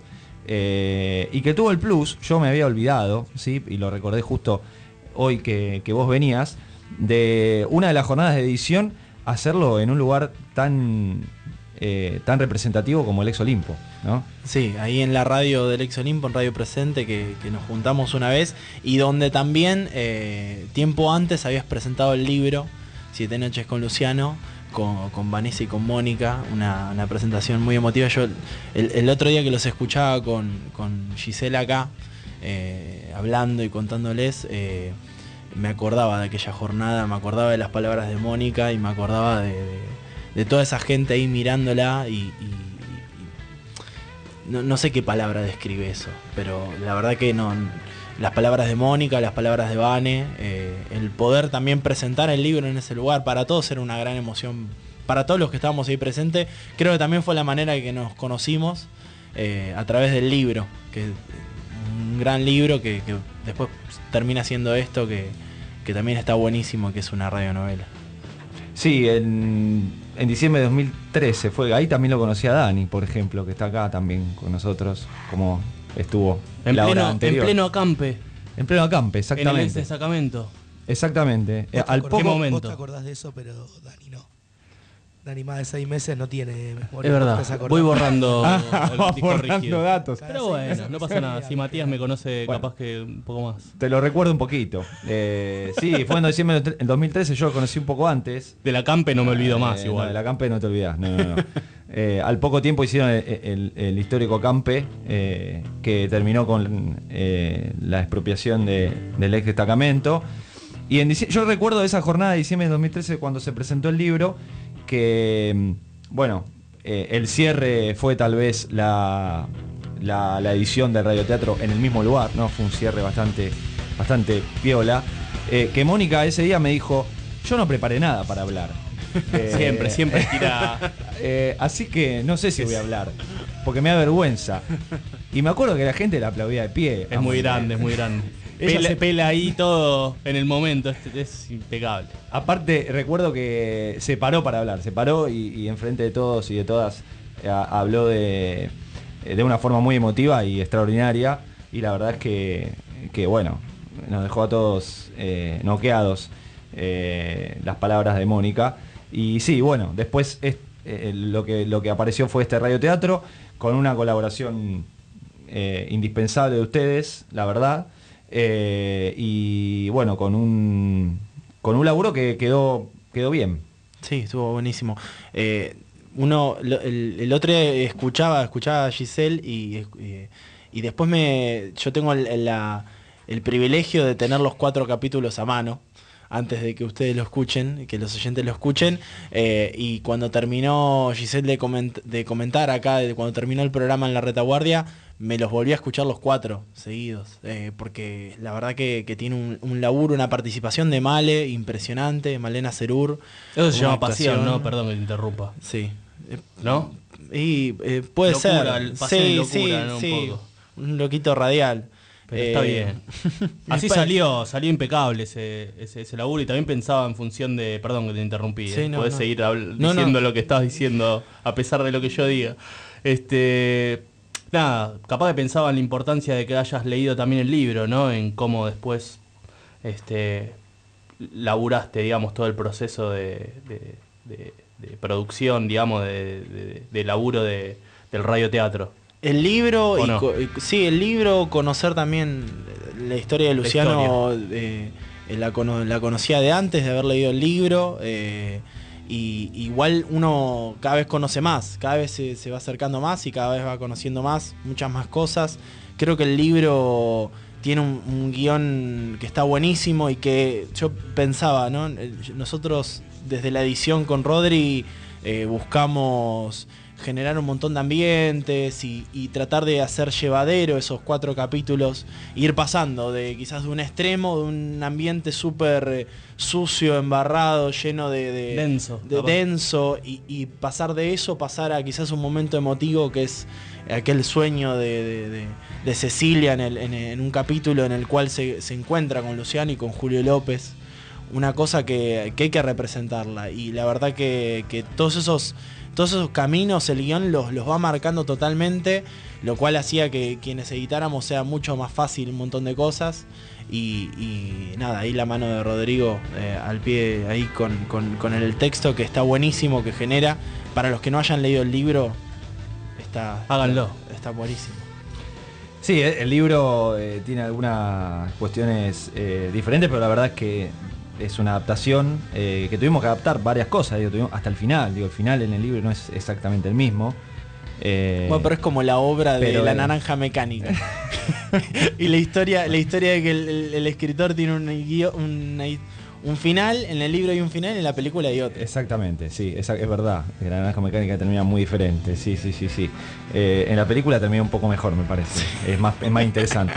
eh, y que tuvo el plus, yo me había olvidado, ¿sí? Y lo recordé justo hoy que, que vos venías, de una de las jornadas de edición, hacerlo en un lugar tan, eh, tan representativo como el Ex Olimpo, ¿no? Sí, ahí en la radio del Ex Olimpo, en Radio Presente, que, que nos juntamos una vez, y donde también, eh, tiempo antes, habías presentado el libro, Siete noches con Luciano, con, con Vanessa y con Mónica, una, una presentación muy emotiva. Yo el, el otro día que los escuchaba con, con Gisela acá, eh, hablando y contándoles, eh, me acordaba de aquella jornada, me acordaba de las palabras de Mónica y me acordaba de, de, de toda esa gente ahí mirándola y, y, y no, no sé qué palabra describe eso, pero la verdad que no, las palabras de Mónica, las palabras de Vane, eh, el poder también presentar el libro en ese lugar, para todos era una gran emoción, para todos los que estábamos ahí presentes. Creo que también fue la manera que nos conocimos, eh, a través del libro, que un gran libro que, que después termina siendo esto que, que también está buenísimo, que es una radionovela. Sí, en, en diciembre de dos mil trece fue, ahí también lo conocí a Dani, por ejemplo, que está acá también con nosotros, como estuvo en la hora pleno, anterior. En pleno acampe. En pleno acampe, exactamente. En el ex Sacramento. Exactamente. ¿Vos Al te poco acordás, momento. vos te acordás de eso, pero Dani no. Dani más de seis meses no tiene memoria. Es verdad, voy borrando, Ah, el va disco borrando rígido. datos. Pero bueno, no pasa nada. Si Matías me conoce, Bueno, capaz que un poco más. Te lo recuerdo un poquito. Eh, sí, fue en diciembre del dos mil trece, yo lo conocí un poco antes. De la Campe no me olvido más, Eh, igual. No, de la Campe no te olvidás. No, no, no. Eh, al poco tiempo hicieron el, el- el histórico Campe, eh, que terminó con eh, la expropiación de- del ex destacamento. Y en dici- yo recuerdo esa jornada de diciembre de dos mil trece cuando se presentó el libro, que, bueno, eh, el cierre fue tal vez la, la, la edición del radioteatro en el mismo lugar, ¿no? Fue un cierre bastante, bastante piola. Eh, que Mónica ese día me dijo, yo no preparé nada para hablar. Eh, Siempre, siempre tira. eh, así que no sé si voy a hablar, porque me da vergüenza. Y me acuerdo que la gente la aplaudía de pie. Es muy grande, es muy grande. Ella Pela- se pela ahí todo en el momento, es, es impecable. Aparte, recuerdo que se paró para hablar, se paró y, y enfrente de todos y de todas eh, habló de, de una forma muy emotiva y extraordinaria. Y la verdad es que, que bueno, nos dejó a todos eh, noqueados eh, las palabras de Mónica. Y sí, bueno, después es, eh, lo, que, lo que apareció fue este radioteatro con una colaboración eh, indispensable de ustedes, la verdad. Eh, y bueno, con un con un laburo que quedó quedó bien. Sí, estuvo buenísimo. Eh, uno lo- el, el otro día escuchaba escuchaba a Giselle y, y, y después me yo tengo el, el- la- el privilegio de tener los cuatro capítulos a mano antes de que ustedes lo escuchen, que los oyentes lo escuchen, eh, y cuando terminó Giselle de, coment- de comentar acá, de cuando terminó el programa en la retaguardia, me los volví a escuchar los cuatro seguidos, eh, porque la verdad que, que tiene un, un laburo, una participación de Male impresionante, Malena Cerur. Eso se una llama pasión, actuación. ¿no? Perdón que te interrumpa. Sí. ¿No? Y eh, puede Locura, ser. el pasión y locura, ¿no? Un sí. poco. Un loquito radial. Pero está Eh, bien. Así después- salió, salió impecable ese, ese, ese laburo y también pensaba en función de, perdón que te interrumpí, Sí, eh, no, podés no. seguir habl- No, diciendo no. lo que estabas diciendo a pesar de lo que yo diga. Este, nada, capaz que pensaba en la importancia de que hayas leído también el libro, ¿no? En cómo después este, laburaste, digamos, todo el proceso de, de, de- de producción, digamos, de, de- de laburo de, del radioteatro. El libro, ¿O y no? co- y- sí, el libro, conocer también la historia de La Luciano, eh, eh, la, cono- la conocía de antes de haber leído el libro, eh, y igual uno cada vez conoce más, cada vez se, se va acercando más y cada vez va conociendo más, muchas más cosas. Creo que el libro tiene un, un guión que está buenísimo y que yo pensaba, ¿no? El- Nosotros desde la edición con Rodri eh, buscamos generar un montón de ambientes y, y tratar de hacer llevadero esos cuatro capítulos, ir pasando de quizás de un extremo, de un ambiente súper eh, sucio, embarrado, lleno de, de- Denso, de capaz. denso y, y pasar de eso, pasar a quizás un momento emotivo que es aquel sueño de, de- de- de Cecilia en, el- en- en un capítulo en el cual se, se encuentra con Luciano y con Julio López. Una cosa que, que hay que representarla y la verdad que, que todos esos todos esos caminos el guión los, los va marcando totalmente, lo cual hacía que quienes editáramos sea mucho más fácil un montón de cosas y, y nada, ahí la mano de Rodrigo eh, al pie ahí con, con, con el texto que está buenísimo, que genera, para los que no hayan leído el libro está, Háganlo. está, está buenísimo. Sí, el libro eh, tiene algunas cuestiones eh, diferentes, pero la verdad es que es una adaptación eh, que tuvimos que adaptar varias cosas, digo, tuvimos, hasta el final, digo, el final en el libro no es exactamente el mismo. Eh, bueno, pero es como la obra de pero, La eh, Naranja Mecánica. Y la historia, la historia de que el, el- el escritor tiene un, guio- una- un final, en el libro hay un final, en la película hay otro. Exactamente, sí, es, es verdad. La Naranja Mecánica termina muy diferente, sí, sí, sí, sí. Eh, en la película termina un poco mejor, me parece. Es más, es más interesante.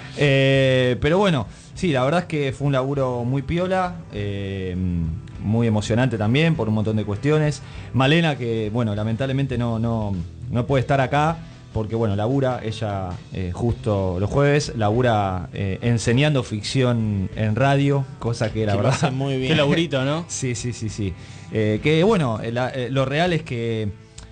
Eh, pero bueno, sí, la verdad es que fue un laburo muy piola, eh, muy emocionante también por un montón de cuestiones. Malena, que bueno, lamentablemente no, no, no puede estar acá. Porque bueno, labura, ella eh, justo los jueves, labura eh, enseñando ficción en radio, cosa que la Que lo verdad... hace muy bien. Qué laburito, ¿no? Sí, sí, sí, sí. Eh, que bueno, la- eh, lo real es que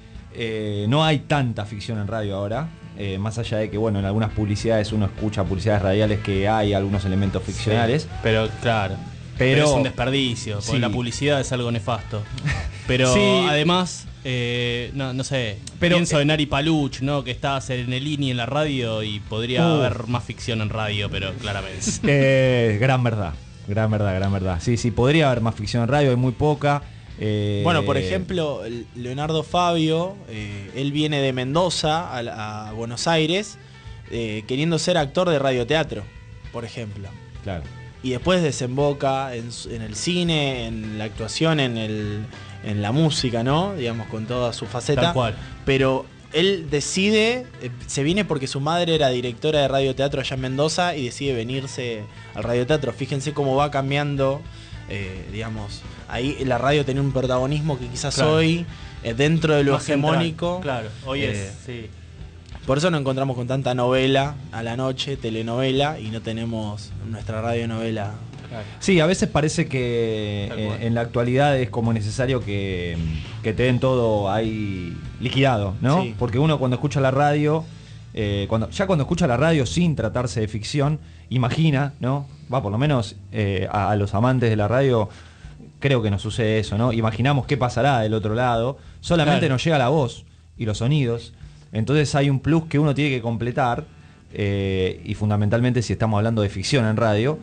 eh, no hay tanta ficción en radio ahora. Eh, más allá de que, bueno, en algunas publicidades uno escucha publicidades radiales que hay algunos elementos ficcionales. Sí, pero claro. Pero, Pero es un desperdicio, porque sí. la publicidad es algo nefasto. Pero Sí. además, eh, no, no sé, Pero, pienso eh, en Ari Paluch, ¿no? Que está en el I N I en la radio y podría Uh. haber más ficción en radio, pero claramente. Eh, gran verdad, gran verdad, gran verdad. Sí, sí, podría haber más ficción en radio, hay muy poca. Eh, Bueno, por ejemplo, Leonardo Fabio, eh, él viene de Mendoza a, la- a Buenos Aires eh, queriendo ser actor de radioteatro, por ejemplo. Claro. Y después desemboca en, su- en el cine, en la actuación, en, el, en la música, ¿no? Digamos, con toda su faceta. Tal cual. Pero él decide, eh, se viene porque su madre era directora de radioteatro allá en Mendoza y decide venirse al radioteatro. Fíjense cómo va cambiando, eh, digamos, ahí la radio tenía un protagonismo que quizás Claro. hoy, eh, dentro de lo Más central. hegemónico. Claro, hoy eh, es, sí. Por eso nos encontramos con tanta novela a la noche, telenovela, y no tenemos nuestra radionovela. Sí, a veces parece que Tal eh, cual. en la actualidad es como necesario que, que te den todo ahí liquidado, ¿no? Sí. Porque uno cuando escucha la radio, eh, cuando, ya cuando escucha la radio sin tratarse de ficción, imagina, ¿no? Va, por lo menos eh, a, a los amantes de la radio creo que nos sucede eso, ¿no? Imaginamos qué pasará del otro lado, solamente Claro. nos llega la voz y los sonidos, entonces hay un plus que uno tiene que completar, eh, y fundamentalmente si estamos hablando de ficción en radio,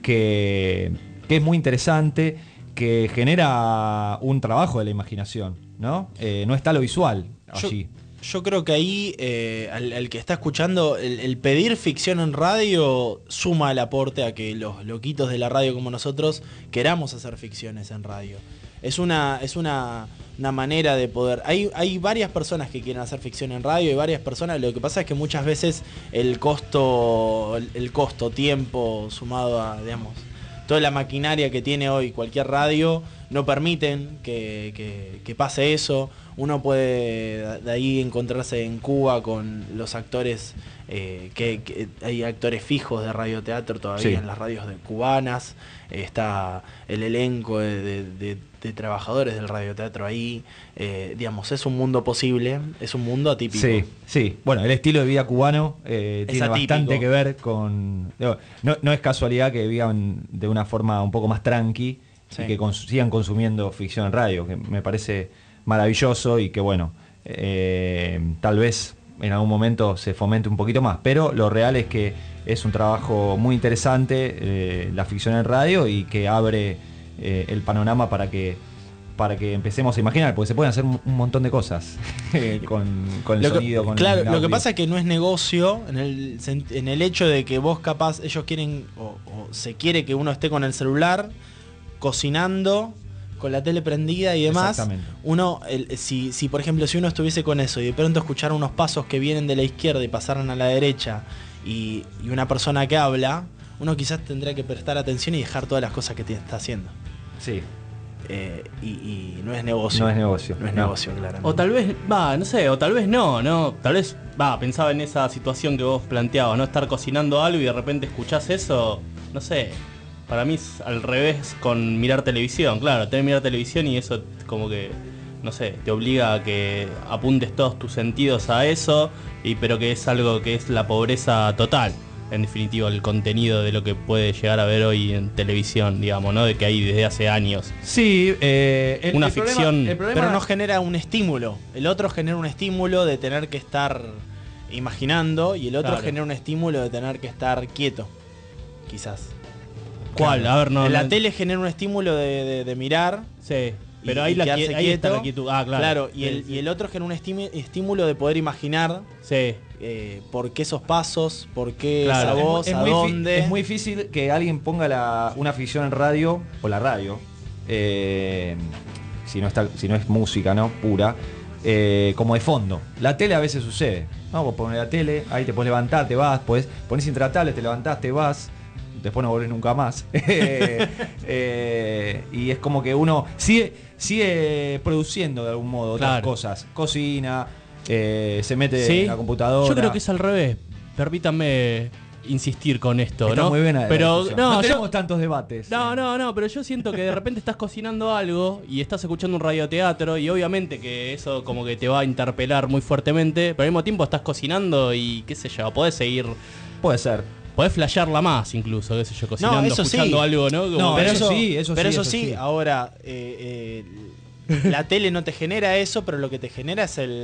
que, que es muy interesante, que genera un trabajo de la imaginación, ¿no? Eh, no está lo visual allí. Yo creo que ahí, eh, al, al que está escuchando, el, el pedir ficción en radio suma al aporte a que los loquitos de la radio como nosotros queramos hacer ficciones en radio. Es una, es una, una manera de poder... Hay, hay varias personas que quieren hacer ficción en radio y varias personas... Lo que pasa es que muchas veces el costo, el, el costo, tiempo, sumado a, digamos, toda la maquinaria que tiene hoy cualquier radio, no permiten que, que, que pase eso. Uno puede de ahí encontrarse en Cuba con los actores, eh, que, que hay actores fijos de radioteatro todavía Sí. en las radios de cubanas. Eh, está el elenco de, de- de- de trabajadores del radioteatro ahí. Eh, digamos, es un mundo posible, es un mundo atípico. Sí, sí. Bueno, el estilo de vida cubano eh, Es tiene atípico. bastante que ver con... digo, No, no es casualidad que vivan de una forma un poco más tranqui Sí. y que cons- sigan consumiendo ficción en radio, que me parece maravilloso y que bueno, eh, tal vez en algún momento se fomente un poquito más, pero lo real es que es un trabajo muy interesante, eh, la ficción en radio, y que abre eh, el panorama para que para que empecemos a imaginar, porque se pueden hacer un un montón de cosas eh, con, con el Lo que- sonido, con claro, el lo que audio. pasa es que no es negocio en el, sent- en el hecho de que vos capaz, ellos quieren, o, o se quiere que uno esté con el celular, cocinando, con la tele prendida y demás. Exactamente. Uno, el- si, si por ejemplo, si uno estuviese con eso y de pronto escuchara unos pasos que vienen de la izquierda y pasaran a la derecha, y, y una persona que habla, uno quizás tendría que prestar atención y dejar todas las cosas que te está haciendo. Sí. Eh, y, y no es negocio. No es negocio. No es No. negocio, claramente. O tal vez, va, no sé, o tal vez no, ¿no? Tal vez, va, pensaba en esa situación que vos planteabas, ¿no? Estar cocinando algo y de repente escuchás eso, no sé. Para mí es al revés con mirar televisión, claro, tener que mirar televisión y eso como que, no sé, te obliga a que apuntes todos tus sentidos a eso, y pero que es algo que es la pobreza total, en definitiva, el contenido de lo que puede llegar a ver hoy en televisión, digamos, ¿no? De que hay desde hace años. Sí, eh, el- una el problema- ficción... el problema- Pero no genera un estímulo. El otro genera un estímulo de tener que estar imaginando, y el otro Claro. genera un estímulo de tener que estar quieto. Quizás. ¿Cuál? A ver, no. En la no. tele genera un estímulo de, de, de mirar. Sí. Pero y, ahí, y la, quedarse ahí está quieto. la quietud. Ah, claro. Claro, y, Sí, el, sí. y el otro genera un estímulo, estímulo de poder imaginar. Sí. Eh, por qué esos pasos, por qué Claro, esa es, voz, es a muy fi- dónde. es muy difícil que alguien ponga la, una ficción en radio, o la radio, eh, si, no está, si no es música, ¿no? Pura, eh, como de fondo. La tele a veces sucede, ¿no? Vos pones la tele, ahí te puedes levantar, te vas, podés, pones intratable, te levantás, te vas, después no volvés nunca más. eh, eh, y es como que uno sigue, sigue produciendo de algún modo otras Claro. cosas. Cocina, eh, se mete ¿Sí? en la computadora. Yo creo que es al revés. Permítanme insistir con esto, Está ¿no? muy buena la pero discusión. no, No yo- tenemos tantos debates. No, no, no, pero yo siento que de repente estás cocinando algo y estás escuchando un radioteatro y obviamente que eso como que te va a interpelar muy fuertemente, pero al mismo tiempo estás cocinando y qué sé yo, podés seguir... Puede ser. Podés flashearla más incluso, qué sé yo, cocinando, No, eso escuchando sí. algo, ¿no? Como No, que- pero eso eso, sí, eso pero sí, eso eso sí, sí. ahora eh, eh, la tele no te genera eso, pero lo que te genera es el,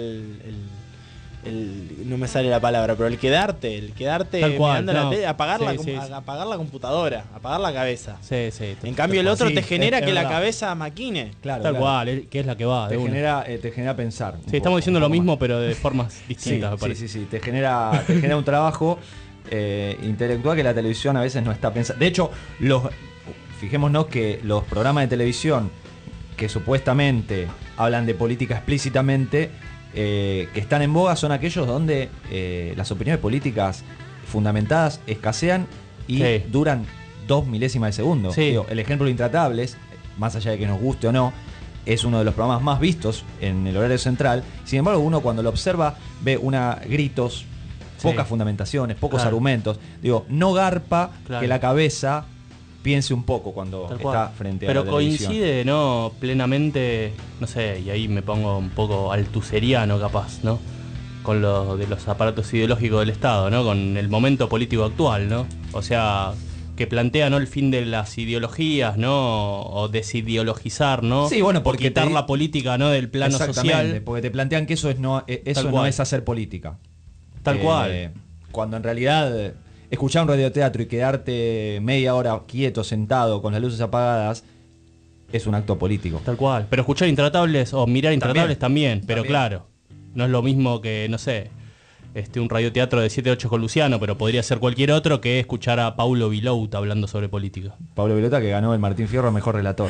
el- el- no me sale la palabra, pero el quedarte, el quedarte Tal cual, mirando la no. tele, apagar, Sí, la, com- sí, a- sí. apagar la computadora, apagar la cabeza. Sí, sí. En cambio el otro Sí, te genera es- es que la verdad. cabeza maquine. Claro, Tal claro. cual, eh, que es la que va. Te de una. genera, eh, te genera pensar. un Sí, poco, estamos diciendo un lo poco mismo, más. pero de formas Sí, distintas, me sí, parece. sí, sí, te genera, te genera un trabajo eh, intelectual que la televisión a veces no está pensando. De hecho, los fijémonos que los programas de televisión que supuestamente hablan de política explícitamente, eh, que están en boga, son aquellos donde eh, las opiniones políticas fundamentadas escasean y Sí. duran dos milésimas de segundo. Sí. Digo, el ejemplo de Intratables, más allá de que nos guste o no, es uno de los programas más vistos en el horario central. Sin embargo, uno cuando lo observa ve una gritos, Sí. pocas fundamentaciones, pocos Claro. argumentos. Digo, no garpa Claro. que la cabeza piense un poco cuando Tal está cual. frente a Pero la televisión. coincide, ¿no? Plenamente, no sé, y ahí me pongo un poco altuseriano capaz, ¿no? Con lo de los aparatos ideológicos del Estado, ¿no? Con el momento político actual, ¿no? O sea, que plantea, ¿no? El fin de las ideologías, ¿no? O desideologizar, ¿no? Sí, bueno, O porque quitar te- la política, ¿no? Del plano Exactamente, social. porque te plantean que eso es no eh, eso Tal no cual. es hacer política. Tal Eh, cual. Cuando en realidad eh, escuchar un radioteatro y quedarte media hora quieto, sentado, con las luces apagadas, es un acto político. Tal cual. Pero escuchar Intratables o mirar Intratables también, pero También. claro, no es lo mismo que, no sé, este un radioteatro de siete ocho con Luciano, pero podría ser cualquier otro que escuchar a Paulo Vilouta hablando sobre política. Pablo Vilota, que ganó el Martín Fierro a mejor relator.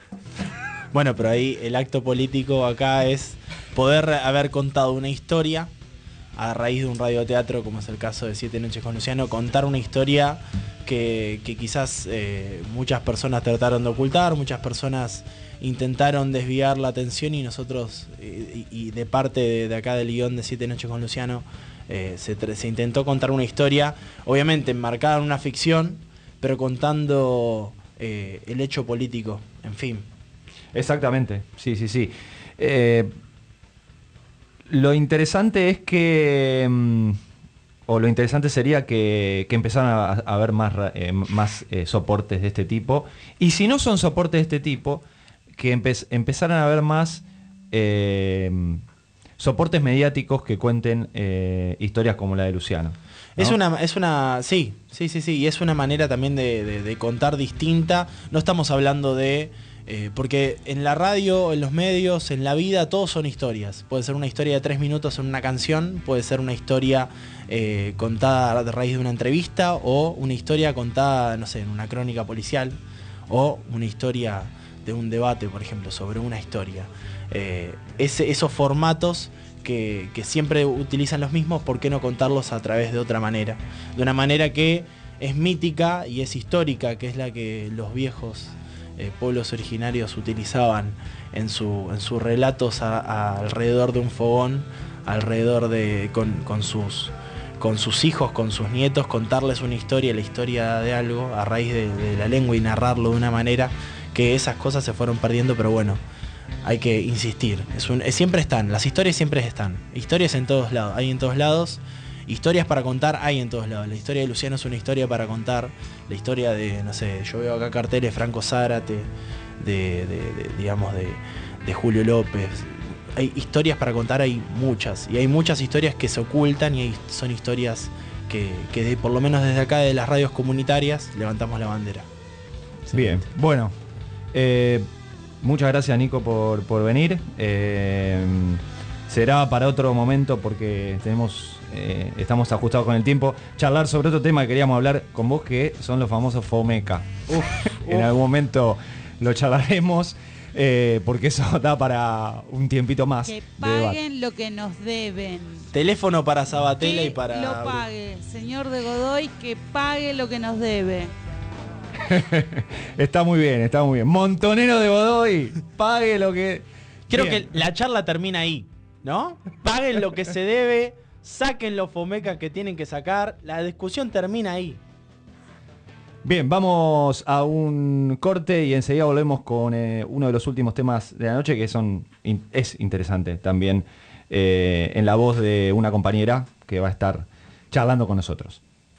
Bueno, pero ahí el acto político acá es poder haber contado una historia a raíz de un radioteatro, como es el caso de Siete Noches con Luciano, contar una historia que, que quizás eh, muchas personas trataron de ocultar, muchas personas intentaron desviar la atención y nosotros, eh, y, y de parte de, de acá del guión de Siete Noches con Luciano, eh, se, tra- se intentó contar una historia, obviamente enmarcada en una ficción, pero contando eh, el hecho político, en fin. Exactamente, sí, sí, sí. Eh, lo interesante es que, mm, o lo interesante sería que, que empezaran a, a haber más, ra- eh, más eh, soportes de este tipo. Y si no son soportes de este tipo, que empe- empezaran a haber más eh, soportes mediáticos que cuenten eh, historias como la de Luciano, ¿no? Es una, es una, sí, sí, sí, sí, y es una manera también de, de- de contar distinta. No estamos hablando de, eh, porque en la radio, en los medios, en la vida, todos son historias. Puede ser una historia de tres minutos en una canción, puede ser una historia eh, contada a raíz de una entrevista, o una historia contada, no sé, en una crónica policial, o una historia de un debate, por ejemplo, sobre una historia. Eh, ese, esos formatos que, que siempre utilizan los mismos, ¿por qué no contarlos a través de otra manera? De una manera que es mítica y es histórica, que es la que los viejos eh, pueblos originarios utilizaban en, su, en sus relatos a, a alrededor de un fogón, alrededor de con, con sus con sus hijos, con sus nietos, contarles una historia, la historia de algo a raíz de, de la lengua y narrarlo de una manera que esas cosas se fueron perdiendo, pero bueno, hay que insistir. Es un, es, siempre están, las historias siempre están. Historias en todos lados, hay en todos lados. Historias para contar hay en todos lados. La historia de Luciano es una historia para contar. La historia de, no sé, yo veo acá carteles Franco Zárate, de, de, de, digamos, de, de Julio López. Hay historias para contar, hay muchas. Y hay muchas historias que se ocultan y hay, son historias que, que de, por lo menos desde acá de las radios comunitarias levantamos la bandera. Bien, bueno. Eh, muchas gracias, Nico, por, por venir. Eh, será para otro momento porque tenemos eh, estamos ajustados con el tiempo. Charlar sobre otro tema que queríamos hablar con vos, que son los famosos FOMECA. Uf, en uf. algún momento lo charlaremos. Eh, porque eso da para un tiempito más. Que paguen lo que nos deben. Teléfono para Sabatella que y para... lo pague, señor de Godoy, que pague lo que nos debe. Está muy bien, está muy bien. Montonero de Godoy, pague lo que... Creo bien. que la charla termina ahí, ¿no? Paguen lo que se debe, saquen los FOMECA que tienen que sacar, la discusión termina ahí. Bien, vamos a un corte y enseguida volvemos con eh, uno de los últimos temas de la noche, que son in, es interesante también, eh, en la voz de una compañera que va a estar charlando con nosotros.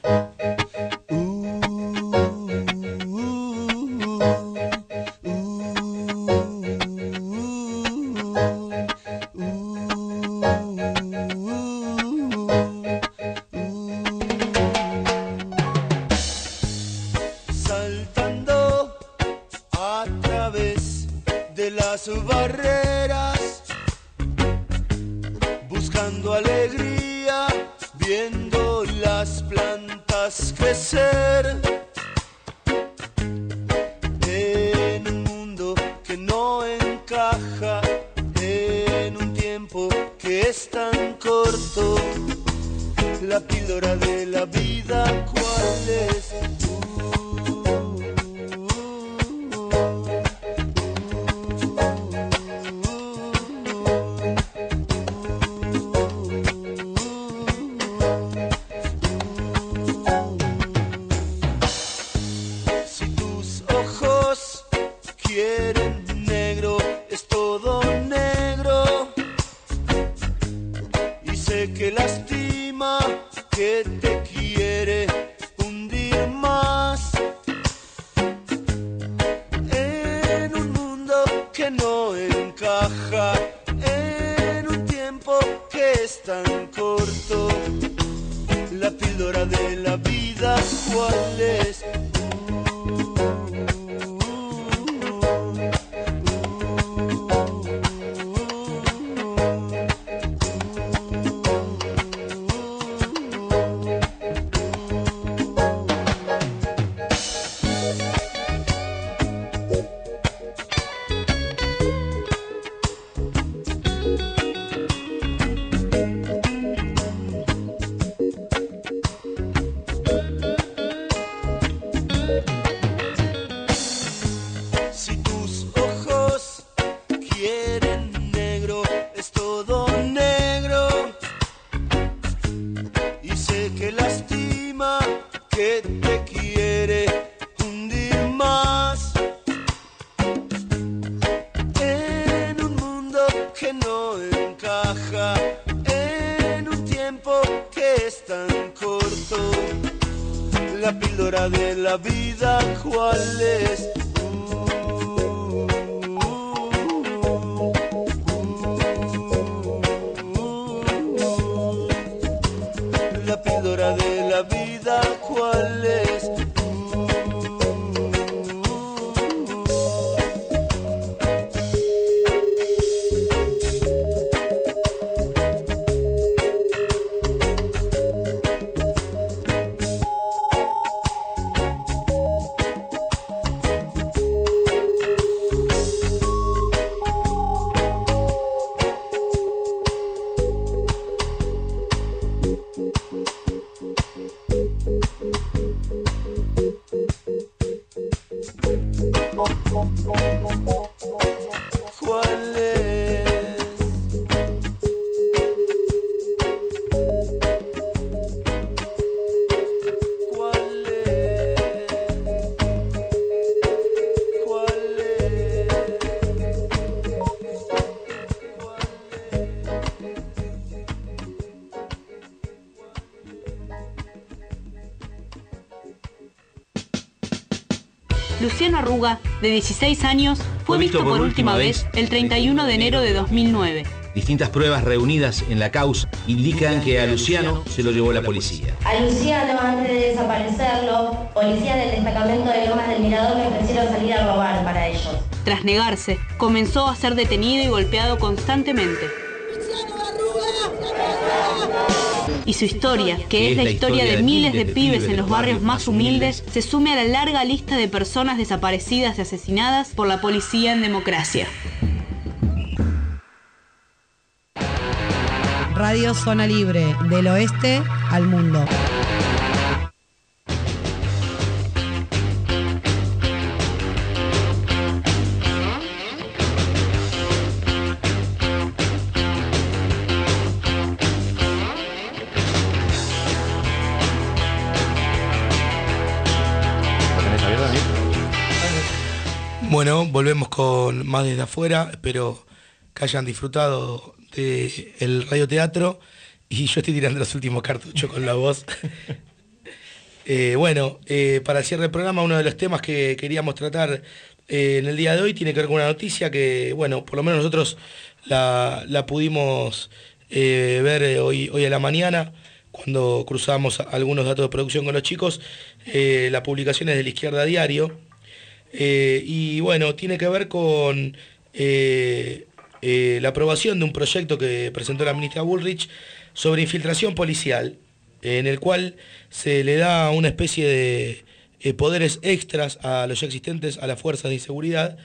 Barreras, buscando alegría, viendo las plantas crecer, en un mundo que no encaja, en un tiempo que es tan corto, la píldora de la vida, ¿cuál es? Luciano Arruga, de dieciséis años, fue visto por última vez el treinta y uno de enero de dos mil nueve. Distintas pruebas reunidas en la causa indican que a Luciano se lo llevó la policía. A Luciano, antes de desaparecerlo, policías del destacamento de Lomas del Mirador me ofrecieron salir a robar para ellos. Tras negarse, comenzó a ser detenido y golpeado constantemente. Y su historia, que es la historia de miles de pibes en los barrios más humildes, se sume a la larga lista de personas desaparecidas y asesinadas por la policía en democracia. Radio Zona Libre, del oeste al mundo. Bueno, volvemos con más desde afuera. Espero que hayan disfrutado del radioteatro. Y yo estoy tirando los últimos cartuchos con la voz. eh, bueno, eh, para el cierre del programa, uno de los temas que queríamos tratar eh, en el día de hoy tiene que ver con una noticia que, bueno, por lo menos nosotros la, la pudimos eh, ver hoy, hoy a la mañana, cuando cruzamos algunos datos de producción con los chicos. Eh, la publicación es de La Izquierda Diario. Eh, y bueno, tiene que ver con eh, eh, la aprobación de un proyecto que presentó la ministra Bullrich sobre infiltración policial, eh, en el cual se le da una especie de eh, poderes extras a los ya existentes a las fuerzas de inseguridad,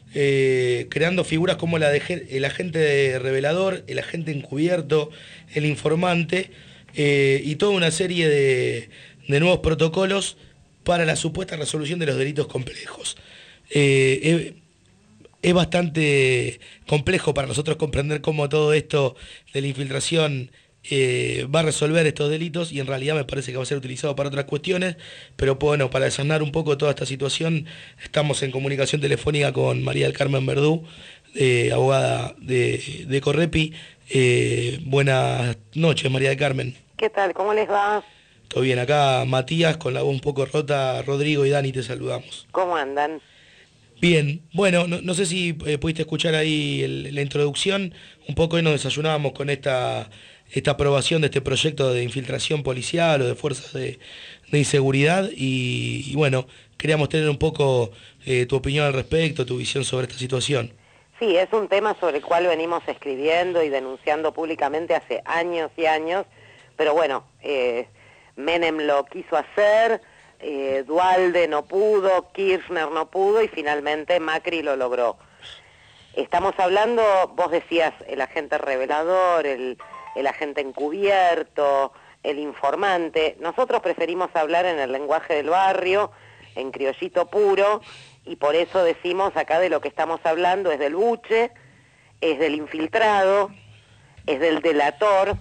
eh, creando figuras como la de el agente revelador, el agente encubierto, el informante, eh, y toda una serie de, de nuevos protocolos para la supuesta resolución de los delitos complejos. Eh, es, es bastante complejo para nosotros comprender cómo todo esto de la infiltración eh, va a resolver estos delitos, y en realidad me parece que va a ser utilizado para otras cuestiones, pero bueno, para desanar un poco toda esta situación, estamos en comunicación telefónica con María del Carmen Verdú, eh, abogada de, de Correpi. Eh, buenas noches, María del Carmen. ¿Qué tal? ¿Cómo les va? Todo bien, acá Matías, con la voz un poco rota, Rodrigo y Dani, te saludamos. ¿Cómo andan? Bien, bueno, no, no sé si eh, pudiste escuchar ahí el, la introducción, un poco hoy nos desayunábamos con esta, esta aprobación de este proyecto de infiltración policial o de fuerzas de, de inseguridad, y, y bueno, queríamos tener un poco eh, tu opinión al respecto, tu visión sobre esta situación. Sí, es un tema sobre el cual venimos escribiendo y denunciando públicamente hace años y años, pero bueno, eh, Menem lo quiso hacer, eh, Duhalde no pudo, Kirchner no pudo y finalmente Macri lo logró. Estamos hablando, vos decías, el agente revelador, el, el agente encubierto, el informante. Nosotros preferimos hablar en el lenguaje del barrio, en criollito puro, y por eso decimos acá de lo que estamos hablando es del buche, es del infiltrado, es del delator,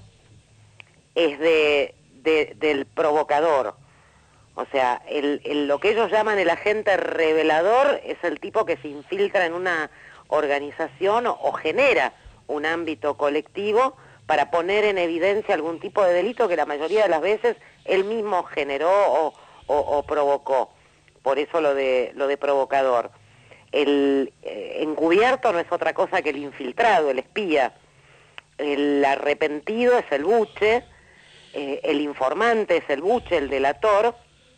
es de... De, del provocador. O sea, el, el, lo que ellos llaman el agente revelador es el tipo que se infiltra en una organización o, o genera un ámbito colectivo para poner en evidencia algún tipo de delito que la mayoría de las veces él mismo generó o, o, o provocó. Por eso lo de, lo de provocador. El eh, encubierto no es otra cosa que el infiltrado, el espía. El arrepentido es el buche. Eh, el informante es el buche, el delator,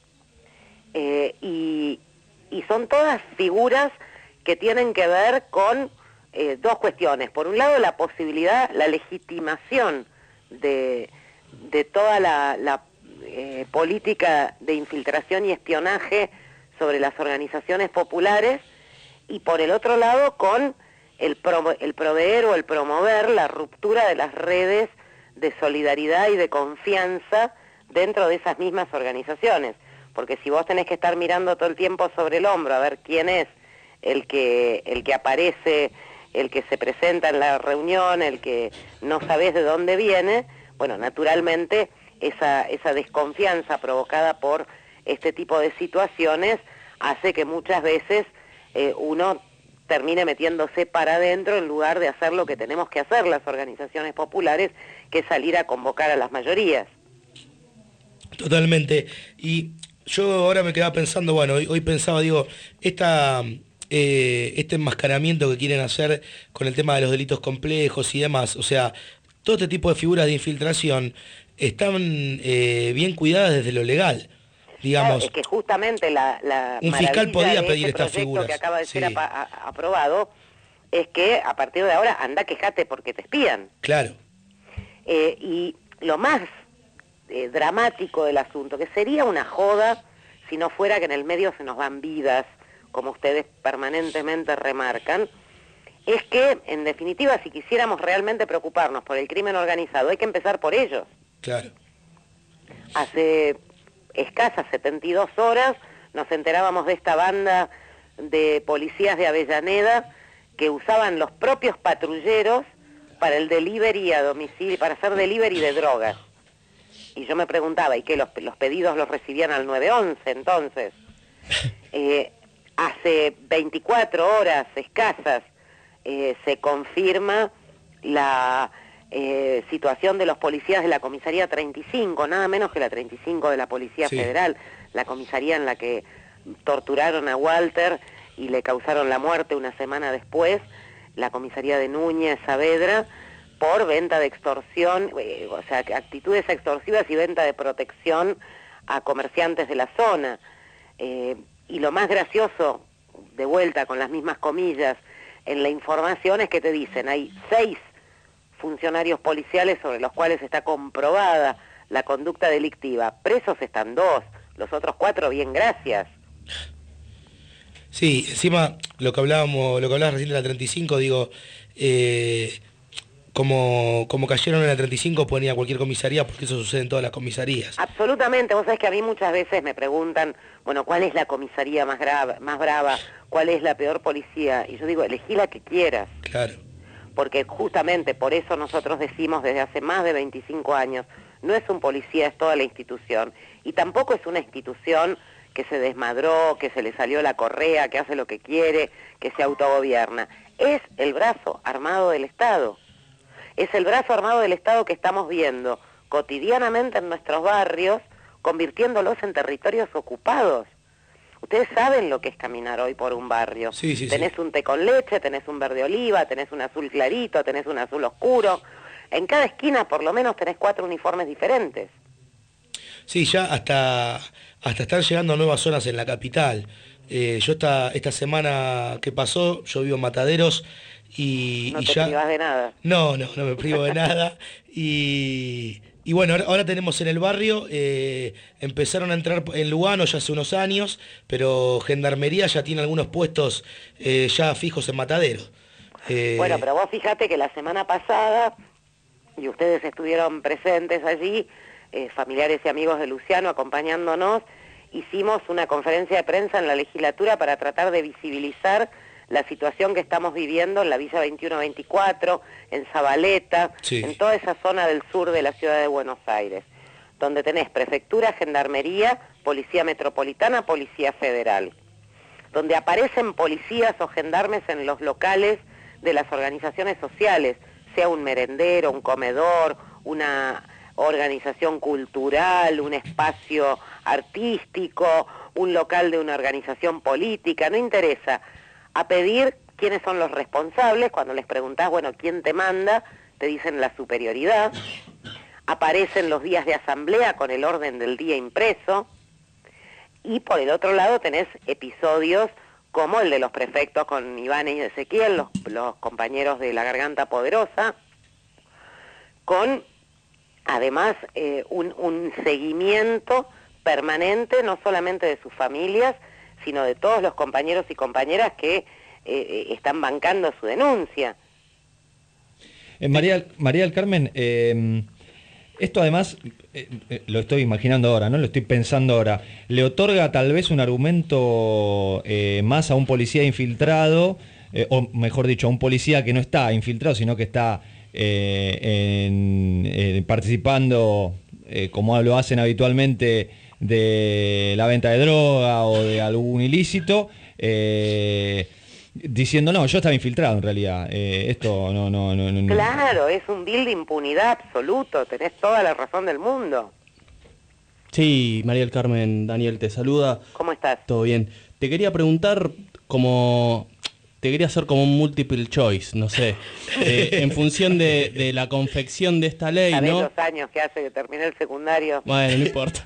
eh, y, y son todas figuras que tienen que ver con eh, dos cuestiones. Por un lado, la posibilidad, la legitimación de, de toda la, la eh, política de infiltración y espionaje sobre las organizaciones populares, y por el otro lado, con el, pro, el proveer o el promover la ruptura de las redes de solidaridad y de confianza dentro de esas mismas organizaciones, porque si vos tenés que estar mirando todo el tiempo sobre el hombro a ver quién es el que, el que aparece, el que se presenta en la reunión, el que no sabés de dónde viene, bueno, naturalmente esa, esa desconfianza provocada por este tipo de situaciones hace que muchas veces eh, uno termine metiéndose para adentro en lugar de hacer lo que tenemos que hacer las organizaciones populares, que es salir a convocar a las mayorías. Totalmente. Y yo ahora me quedaba pensando, bueno, hoy, hoy pensaba, digo, esta, eh, este enmascaramiento que quieren hacer con el tema de los delitos complejos y demás, o sea, todo este tipo de figuras de infiltración están eh, bien cuidadas desde lo legal, digamos. Claro, es que justamente la, la un fiscal podía pedir este estas figuras que acaba de sí. ser apa a, aprobado es que a partir de ahora anda quejate porque te espían. Claro. Eh, y lo más eh, dramático del asunto, que sería una joda si no fuera que en el medio se nos van vidas, como ustedes permanentemente remarcan, es que, en definitiva, si quisiéramos realmente preocuparnos por el crimen organizado, hay que empezar por ellos. Claro. Hace escasas setenta y dos horas nos enterábamos de esta banda de policías de Avellaneda que usaban los propios patrulleros para el delivery a domicilio, para hacer delivery de drogas. Y yo me preguntaba, ¿y qué? ¿Los, los pedidos los recibían al nueve once entonces? Eh, hace veinticuatro horas escasas eh, se confirma la eh, situación de los policías de la comisaría treinta y cinco, nada menos que la treinta y cinco de la Policía Sí. Federal, la comisaría en la que torturaron a Walter y le causaron la muerte una semana después, la comisaría de Núñez, Saavedra, por venta de extorsión, eh, o sea, actitudes extorsivas y venta de protección a comerciantes de la zona. Eh, y lo más gracioso, de vuelta con las mismas comillas, en la información es que te dicen, hay seis funcionarios policiales sobre los cuales está comprobada la conducta delictiva. Presos están dos, los otros cuatro, bien, gracias. Sí, encima lo que hablábamos, lo que hablabas recién de la treinta y cinco, digo, eh, como, como cayeron en la treinta y cinco pueden ir a cualquier comisaría porque eso sucede en todas las comisarías. Absolutamente, vos sabés que a mí muchas veces me preguntan, bueno, ¿cuál es la comisaría más grave, más brava? ¿Cuál es la peor policía? Y yo digo, elegí la que quieras. Claro. Porque justamente por eso nosotros decimos desde hace más de veinticinco años, no es un policía, es toda la institución. Y tampoco es una institución que se desmadró, que se le salió la correa, que hace lo que quiere, que se autogobierna. Es el brazo armado del Estado. Es el brazo armado del Estado que estamos viendo cotidianamente en nuestros barrios, convirtiéndolos en territorios ocupados. Ustedes saben lo que es caminar hoy por un barrio. Sí, sí, tenés sí. un té con leche, tenés un verde oliva, tenés un azul clarito, tenés un azul oscuro. En cada esquina por lo menos tenés cuatro uniformes diferentes. Sí, ya hasta, hasta están llegando nuevas zonas en la capital. Eh, yo esta, esta semana que pasó, yo vivo en Mataderos y, No y te ya... privás de nada. No, no, no me privo de nada. Y, y bueno, ahora, ahora tenemos en el barrio, eh, empezaron a entrar en Lugano ya hace unos años, pero Gendarmería ya tiene algunos puestos eh, ya fijos en Mataderos. Eh, Bueno, pero vos fíjate que la semana pasada, y ustedes estuvieron presentes allí, eh, familiares y amigos de Luciano acompañándonos, hicimos una conferencia de prensa en la legislatura para tratar de visibilizar la situación que estamos viviendo en la Villa veintiuno veinticuatro, en Zabaleta, Sí. en toda esa zona del sur de la ciudad de Buenos Aires, donde tenés prefectura, gendarmería, policía metropolitana, policía federal, donde aparecen policías o gendarmes en los locales de las organizaciones sociales, sea un merendero, un comedor, una organización cultural, un espacio artístico, un local de una organización política, no interesa, a pedir quiénes son los responsables. Cuando les preguntás, bueno, ¿quién te manda?, te dicen la superioridad. Aparecen los días de asamblea con el orden del día impreso. Y por el otro lado tenés episodios como el de los prefectos con Iván y Ezequiel, los, los compañeros de la Garganta Poderosa, con además eh, un, un seguimiento permanente, no solamente de sus familias, sino de todos los compañeros y compañeras que eh, están bancando su denuncia. Eh, María, María del Carmen, eh, esto además, eh, eh, lo estoy imaginando ahora, ¿no? Lo estoy pensando ahora. ¿Le otorga tal vez un argumento eh, más a un policía infiltrado, eh, o mejor dicho, a un policía que no está infiltrado, sino que está eh, en, eh, participando, eh, como lo hacen habitualmente, de la venta de droga o de algún ilícito, eh, diciendo, no, yo estaba infiltrado en realidad, eh, esto no, no, no, no... Claro, es un bill de impunidad absoluto, tenés toda la razón del mundo. Sí, María del Carmen, Daniel te saluda. ¿Cómo estás? Todo bien. Te quería preguntar como... Te quería hacer como un multiple choice, no sé. Eh, en función de, de la confección de esta ley, ¿Sabés ¿no? los años que hace que terminé el secundario? Bueno, no importa.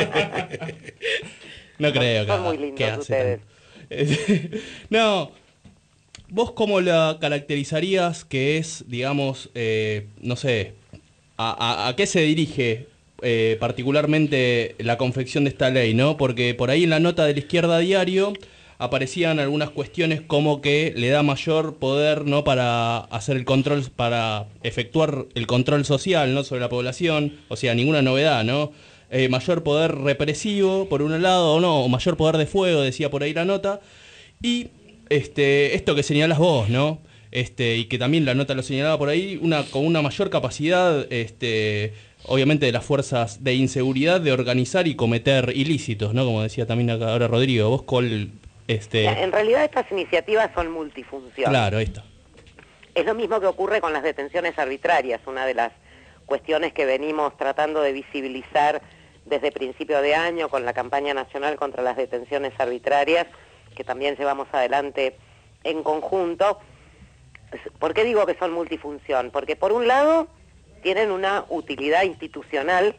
No creo que... Son muy lindos que hace ustedes. tanto. No, ¿vos cómo la caracterizarías que es, digamos, eh, no sé, a, a, a qué se dirige eh, particularmente la confección de esta ley, ¿no? Porque por ahí en la nota de la Izquierda Diario aparecían algunas cuestiones como que le da mayor poder, ¿no?, para hacer el control, para efectuar el control social, ¿no?, sobre la población, o sea, ninguna novedad, ¿no? Eh, mayor poder represivo, por un lado, o no, o mayor poder de fuego, decía por ahí la nota, y este, esto que señalás vos, ¿no? Este, y que también la nota lo señalaba por ahí, una, con una mayor capacidad, este, obviamente de las fuerzas de inseguridad, de organizar y cometer ilícitos, ¿no? Como decía también acá ahora Rodrigo, vos cuál... Este... En realidad estas iniciativas son multifunción. Claro, ahí está. Es lo mismo que ocurre con las detenciones arbitrarias, una de las cuestiones que venimos tratando de visibilizar desde principio de año con la campaña nacional contra las detenciones arbitrarias, que también llevamos adelante en conjunto. ¿Por qué digo que son multifunción? Porque por un lado tienen una utilidad institucional,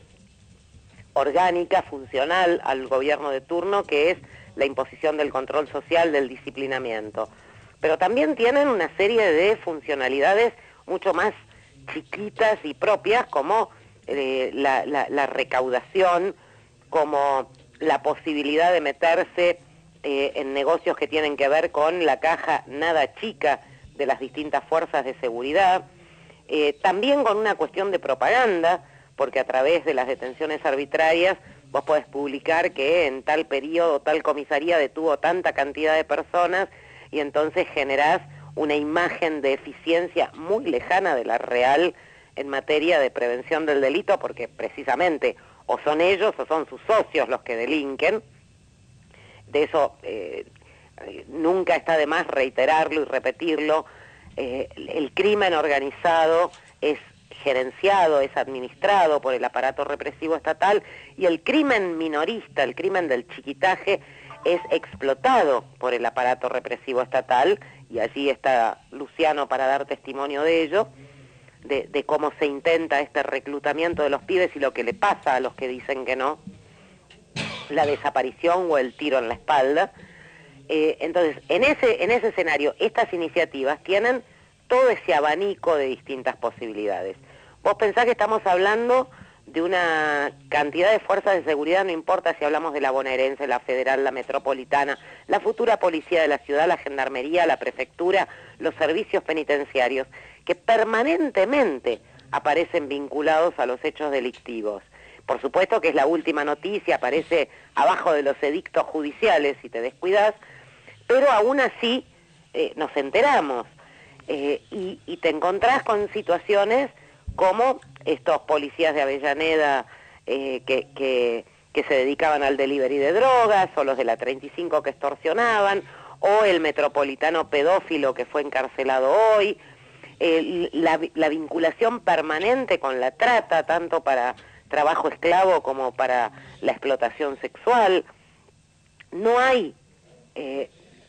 orgánica, funcional al gobierno de turno, que es la imposición del control social, del disciplinamiento. Pero también tienen una serie de funcionalidades mucho más chiquitas y propias, como eh, la, la, la recaudación, como la posibilidad de meterse eh, en negocios que tienen que ver con la caja nada chica de las distintas fuerzas de seguridad, eh, también con una cuestión de propaganda, porque a través de las detenciones arbitrarias vos podés publicar que en tal periodo, tal comisaría detuvo tanta cantidad de personas y entonces generás una imagen de eficiencia muy lejana de la real en materia de prevención del delito, porque precisamente o son ellos o son sus socios los que delinquen. De eso eh, nunca está de más reiterarlo y repetirlo. Eh, el crimen organizado es gerenciado, es administrado por el aparato represivo estatal, y el crimen minorista, el crimen del chiquitaje, es explotado por el aparato represivo estatal, y allí está Luciano para dar testimonio de ello, de, de cómo se intenta este reclutamiento de los pibes y lo que le pasa a los que dicen que no, la desaparición o el tiro en la espalda. Eh, entonces, en ese, en ese escenario, estas iniciativas tienen todo ese abanico de distintas posibilidades. Vos pensás que estamos hablando de una cantidad de fuerzas de seguridad, no importa si hablamos de la bonaerense, la federal, la metropolitana, la futura policía de la ciudad, la gendarmería, la prefectura, los servicios penitenciarios, que permanentemente aparecen vinculados a los hechos delictivos. Por supuesto que es la última noticia, aparece abajo de los edictos judiciales si te descuidas, pero aún así eh, nos enteramos eh, y, y te encontrás con situaciones como estos policías de Avellaneda eh, que, que, que se dedicaban al delivery de drogas, o los de la treinta y cinco que extorsionaban, o el metropolitano pedófilo que fue encarcelado hoy, eh, la, la vinculación permanente con la trata, tanto para trabajo esclavo como para la explotación sexual. No hay eh,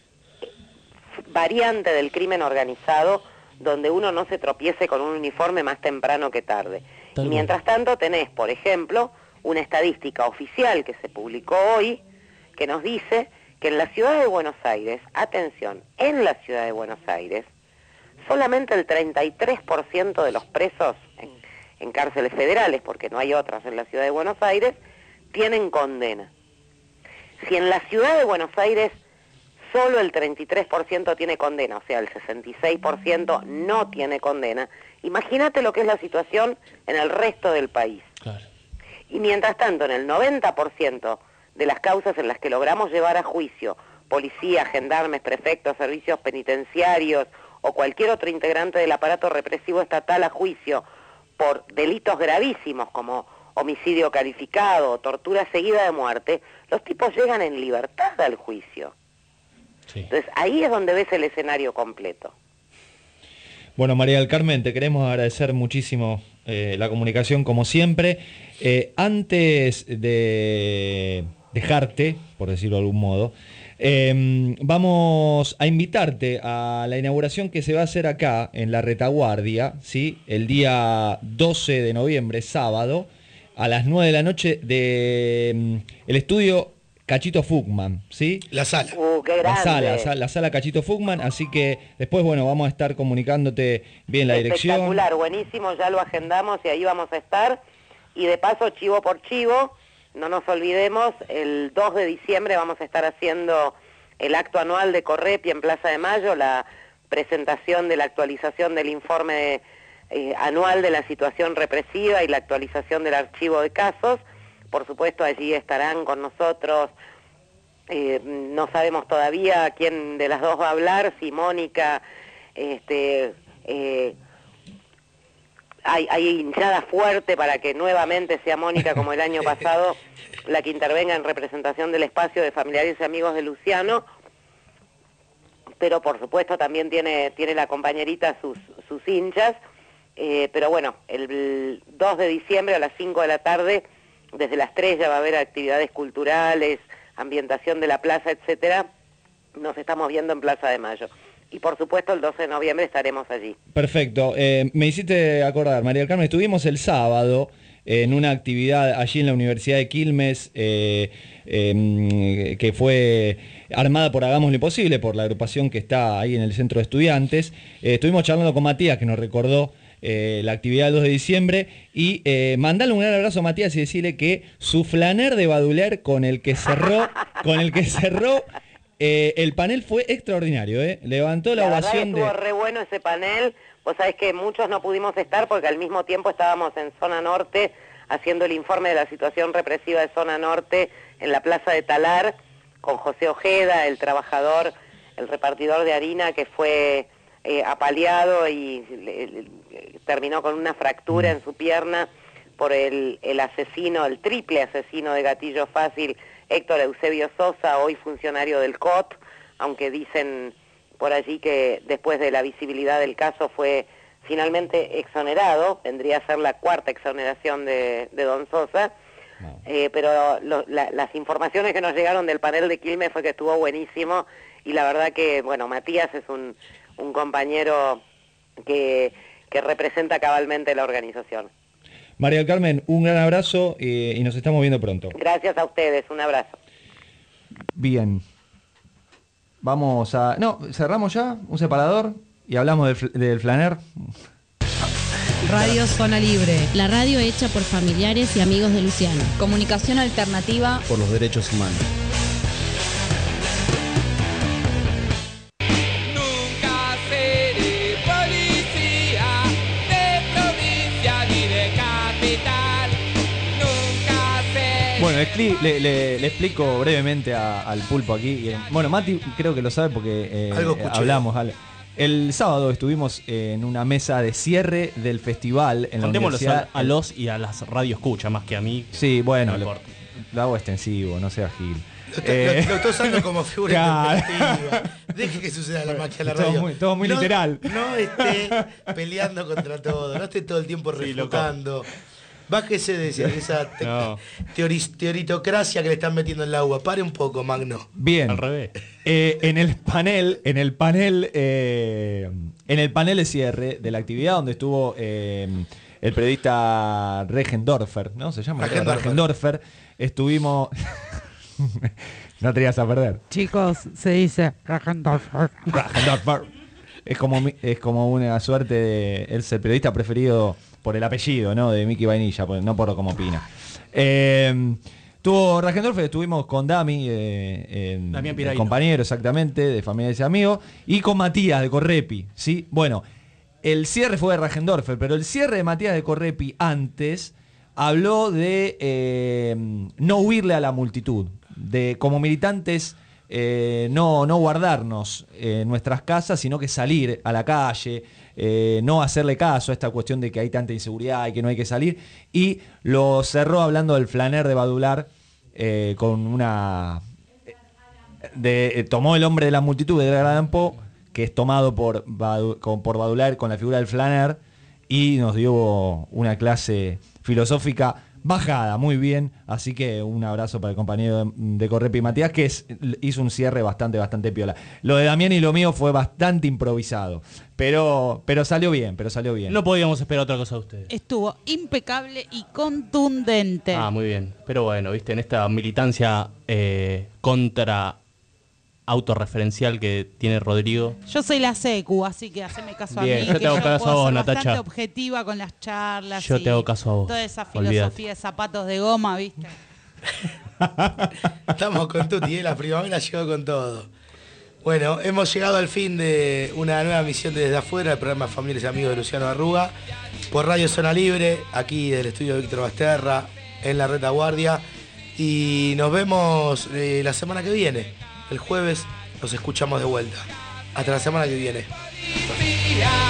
variante del crimen organizado donde uno no se tropiece con un uniforme más temprano que tarde. Y mientras tanto tenés, por ejemplo, una estadística oficial que se publicó hoy, que nos dice que en la ciudad de Buenos Aires, atención, en la ciudad de Buenos Aires, solamente el treinta y tres por ciento de los presos en, en cárceles federales, porque no hay otras en la ciudad de Buenos Aires, tienen condena. Si en la ciudad de Buenos Aires solo el treinta y tres por ciento tiene condena, o sea, el sesenta y seis por ciento no tiene condena, imagínate lo que es la situación en el resto del país. Claro. Y mientras tanto, en el noventa por ciento de las causas en las que logramos llevar a juicio policías, gendarmes, prefectos, servicios penitenciarios o cualquier otro integrante del aparato represivo estatal a juicio por delitos gravísimos como homicidio calificado o tortura seguida de muerte, los tipos llegan en libertad al juicio. Sí. Entonces ahí es donde ves el escenario completo. Bueno, María del Carmen, te queremos agradecer muchísimo eh, la comunicación como siempre. Eh, antes de dejarte, por decirlo de algún modo, eh, vamos a invitarte a la inauguración que se va a hacer acá en la Retaguardia, ¿sí? El día doce de noviembre, sábado, a las nueve de la noche, de mm, el estudio Cachito Fugman, ¿sí? La sala. Uh, qué La grande. sala, sa- la sala Cachito Fugman, así que después, bueno, vamos a estar comunicándote bien la dirección. Espectacular, buenísimo, ya lo agendamos y ahí vamos a estar. Y de paso, chivo por chivo, no nos olvidemos, el dos de diciembre vamos a estar haciendo el acto anual de Correpi en Plaza de Mayo, la presentación de la actualización del informe eh, anual de la situación represiva y la actualización del archivo de casos. Por supuesto, allí estarán con nosotros, eh, no sabemos todavía quién de las dos va a hablar, si Mónica, este, eh, hay, hay hinchada fuerte para que nuevamente sea Mónica como el año pasado la que intervenga en representación del espacio de familiares y amigos de Luciano, pero por supuesto también tiene, tiene la compañerita sus, sus hinchas, eh, pero bueno, el dos de diciembre a las cinco de la tarde, desde las tres ya va a haber actividades culturales, ambientación de la plaza, etcétera. Nos estamos viendo en Plaza de Mayo. Y por supuesto el doce de noviembre estaremos allí. Perfecto. Eh, me hiciste acordar, María del Carmen, estuvimos el sábado en una actividad allí en la Universidad de Quilmes, eh, eh, que fue armada por Hagamos lo Imposible, por la agrupación que está ahí en el centro de estudiantes. Eh, estuvimos charlando con Matías, que nos recordó Eh, la actividad del dos de diciembre, y eh, mandarle un gran abrazo a Matías y decirle que su flaner de Baudelaire con el que cerró, con el que cerró eh, el panel fue extraordinario, ¿eh? Levantó la, La verdad que ovación estuvo de... re bueno ese panel. Vos sabés que muchos no pudimos estar porque al mismo tiempo estábamos en Zona Norte haciendo el informe de la situación represiva de Zona Norte en la Plaza de Talar con José Ojeda, el trabajador, el repartidor de harina que fue eh, apaleado y le, le, terminó con una fractura en su pierna por el, el asesino, el triple asesino de gatillo fácil, Héctor Eusebio Sosa, hoy funcionario del C O T, aunque dicen por allí que después de la visibilidad del caso fue finalmente exonerado, vendría a ser la cuarta exoneración de, de don Sosa, no. eh, pero lo, la, las informaciones que nos llegaron del panel de Quilmes fue que estuvo buenísimo, y la verdad que, bueno, Matías es un, un compañero que, que representa cabalmente la organización. María del Carmen, un gran abrazo eh, y nos estamos viendo pronto. Gracias a ustedes, un abrazo. Bien. Vamos a... No, cerramos ya, un separador, y hablamos del, del flaner. Radio Zona Libre. La radio hecha por familiares y amigos de Luciano. Comunicación alternativa por los derechos humanos. Bueno, le, le, le, le explico brevemente a, al pulpo aquí. Bueno, Mati creo que lo sabe porque eh, Algo hablamos. Ale. El sábado estuvimos en una mesa de cierre del festival en la universidad. A, a los y a las radio escucha más que a mí. Sí, bueno, no lo, lo hago extensivo, no sea Gil. Lo, eh, lo, lo estoy usando como figura claro. interpretativa. Deje que suceda la magia de la radio. Todo muy, todo muy no, literal. No esté peleando contra todo, no esté todo el tiempo refutando. Sí, bájese de esa te no. teori teoritocracia que le están metiendo en el agua. Pare un poco, Magno. Bien. Al revés. Eh, en el panel, en el panel, eh, en el panel de cierre de la actividad donde estuvo eh, el periodista Regendorfer, ¿no? Se llama Regendorfer. Regendorfer. Estuvimos. No te ibas a perder. Chicos, se dice Regendorfer. Regendorfer. Es como, es como una suerte de. Él es el periodista preferido por el apellido, ¿no? De Mickey Vainilla, no por cómo opina. Eh, tuvo Regendorfer, estuvimos con Dami, eh, en, Damián el compañero exactamente, de Familiares y Amigos, y con Matías de Correpi, ¿sí? Bueno, el cierre fue de Regendorfer, pero el cierre de Matías de Correpi antes habló de eh, no huirle a la multitud, de como militantes eh, no, no guardarnos en nuestras casas, sino que salir a la calle, eh, no hacerle caso a esta cuestión de que hay tanta inseguridad y que no hay que salir, y lo cerró hablando del flaner de Baudelaire eh, con una... De, eh, tomó el hombre de la multitud de Edgar Allan Poe, que es tomado por, Badu- con- por Baudelaire con la figura del flaner, y nos dio una clase filosófica bajada, muy bien. Así que un abrazo para el compañero de, de Correpi Matías, que es, hizo un cierre bastante, bastante piola. Lo de Damián y lo mío fue bastante improvisado, pero, pero salió bien, pero salió bien. No podíamos esperar otra cosa de ustedes. Estuvo impecable y contundente. Ah, muy bien. Pero bueno, viste, en esta militancia eh, contra autorreferencial que tiene Rodrigo. Yo soy la secu, así que haceme caso Bien, a mí. yo que te hago yo caso puedo a vos, ser Natacha. bastante objetiva con las charlas. Yo y te hago caso a vos. Toda esa filosofía Olvídate. de zapatos de goma, ¿viste? Estamos con Tuti, ¿eh? La primavera llegó con todo. Bueno, hemos llegado al fin de una nueva misión de Desde Afuera, el programa Familiares y Amigos de Luciano Arruga, por Radio Zona Libre, aquí del estudio de Víctor Basterra, en la retaguardia. Y nos vemos eh, la semana que viene. El jueves nos escuchamos de vuelta. Hasta la semana que viene.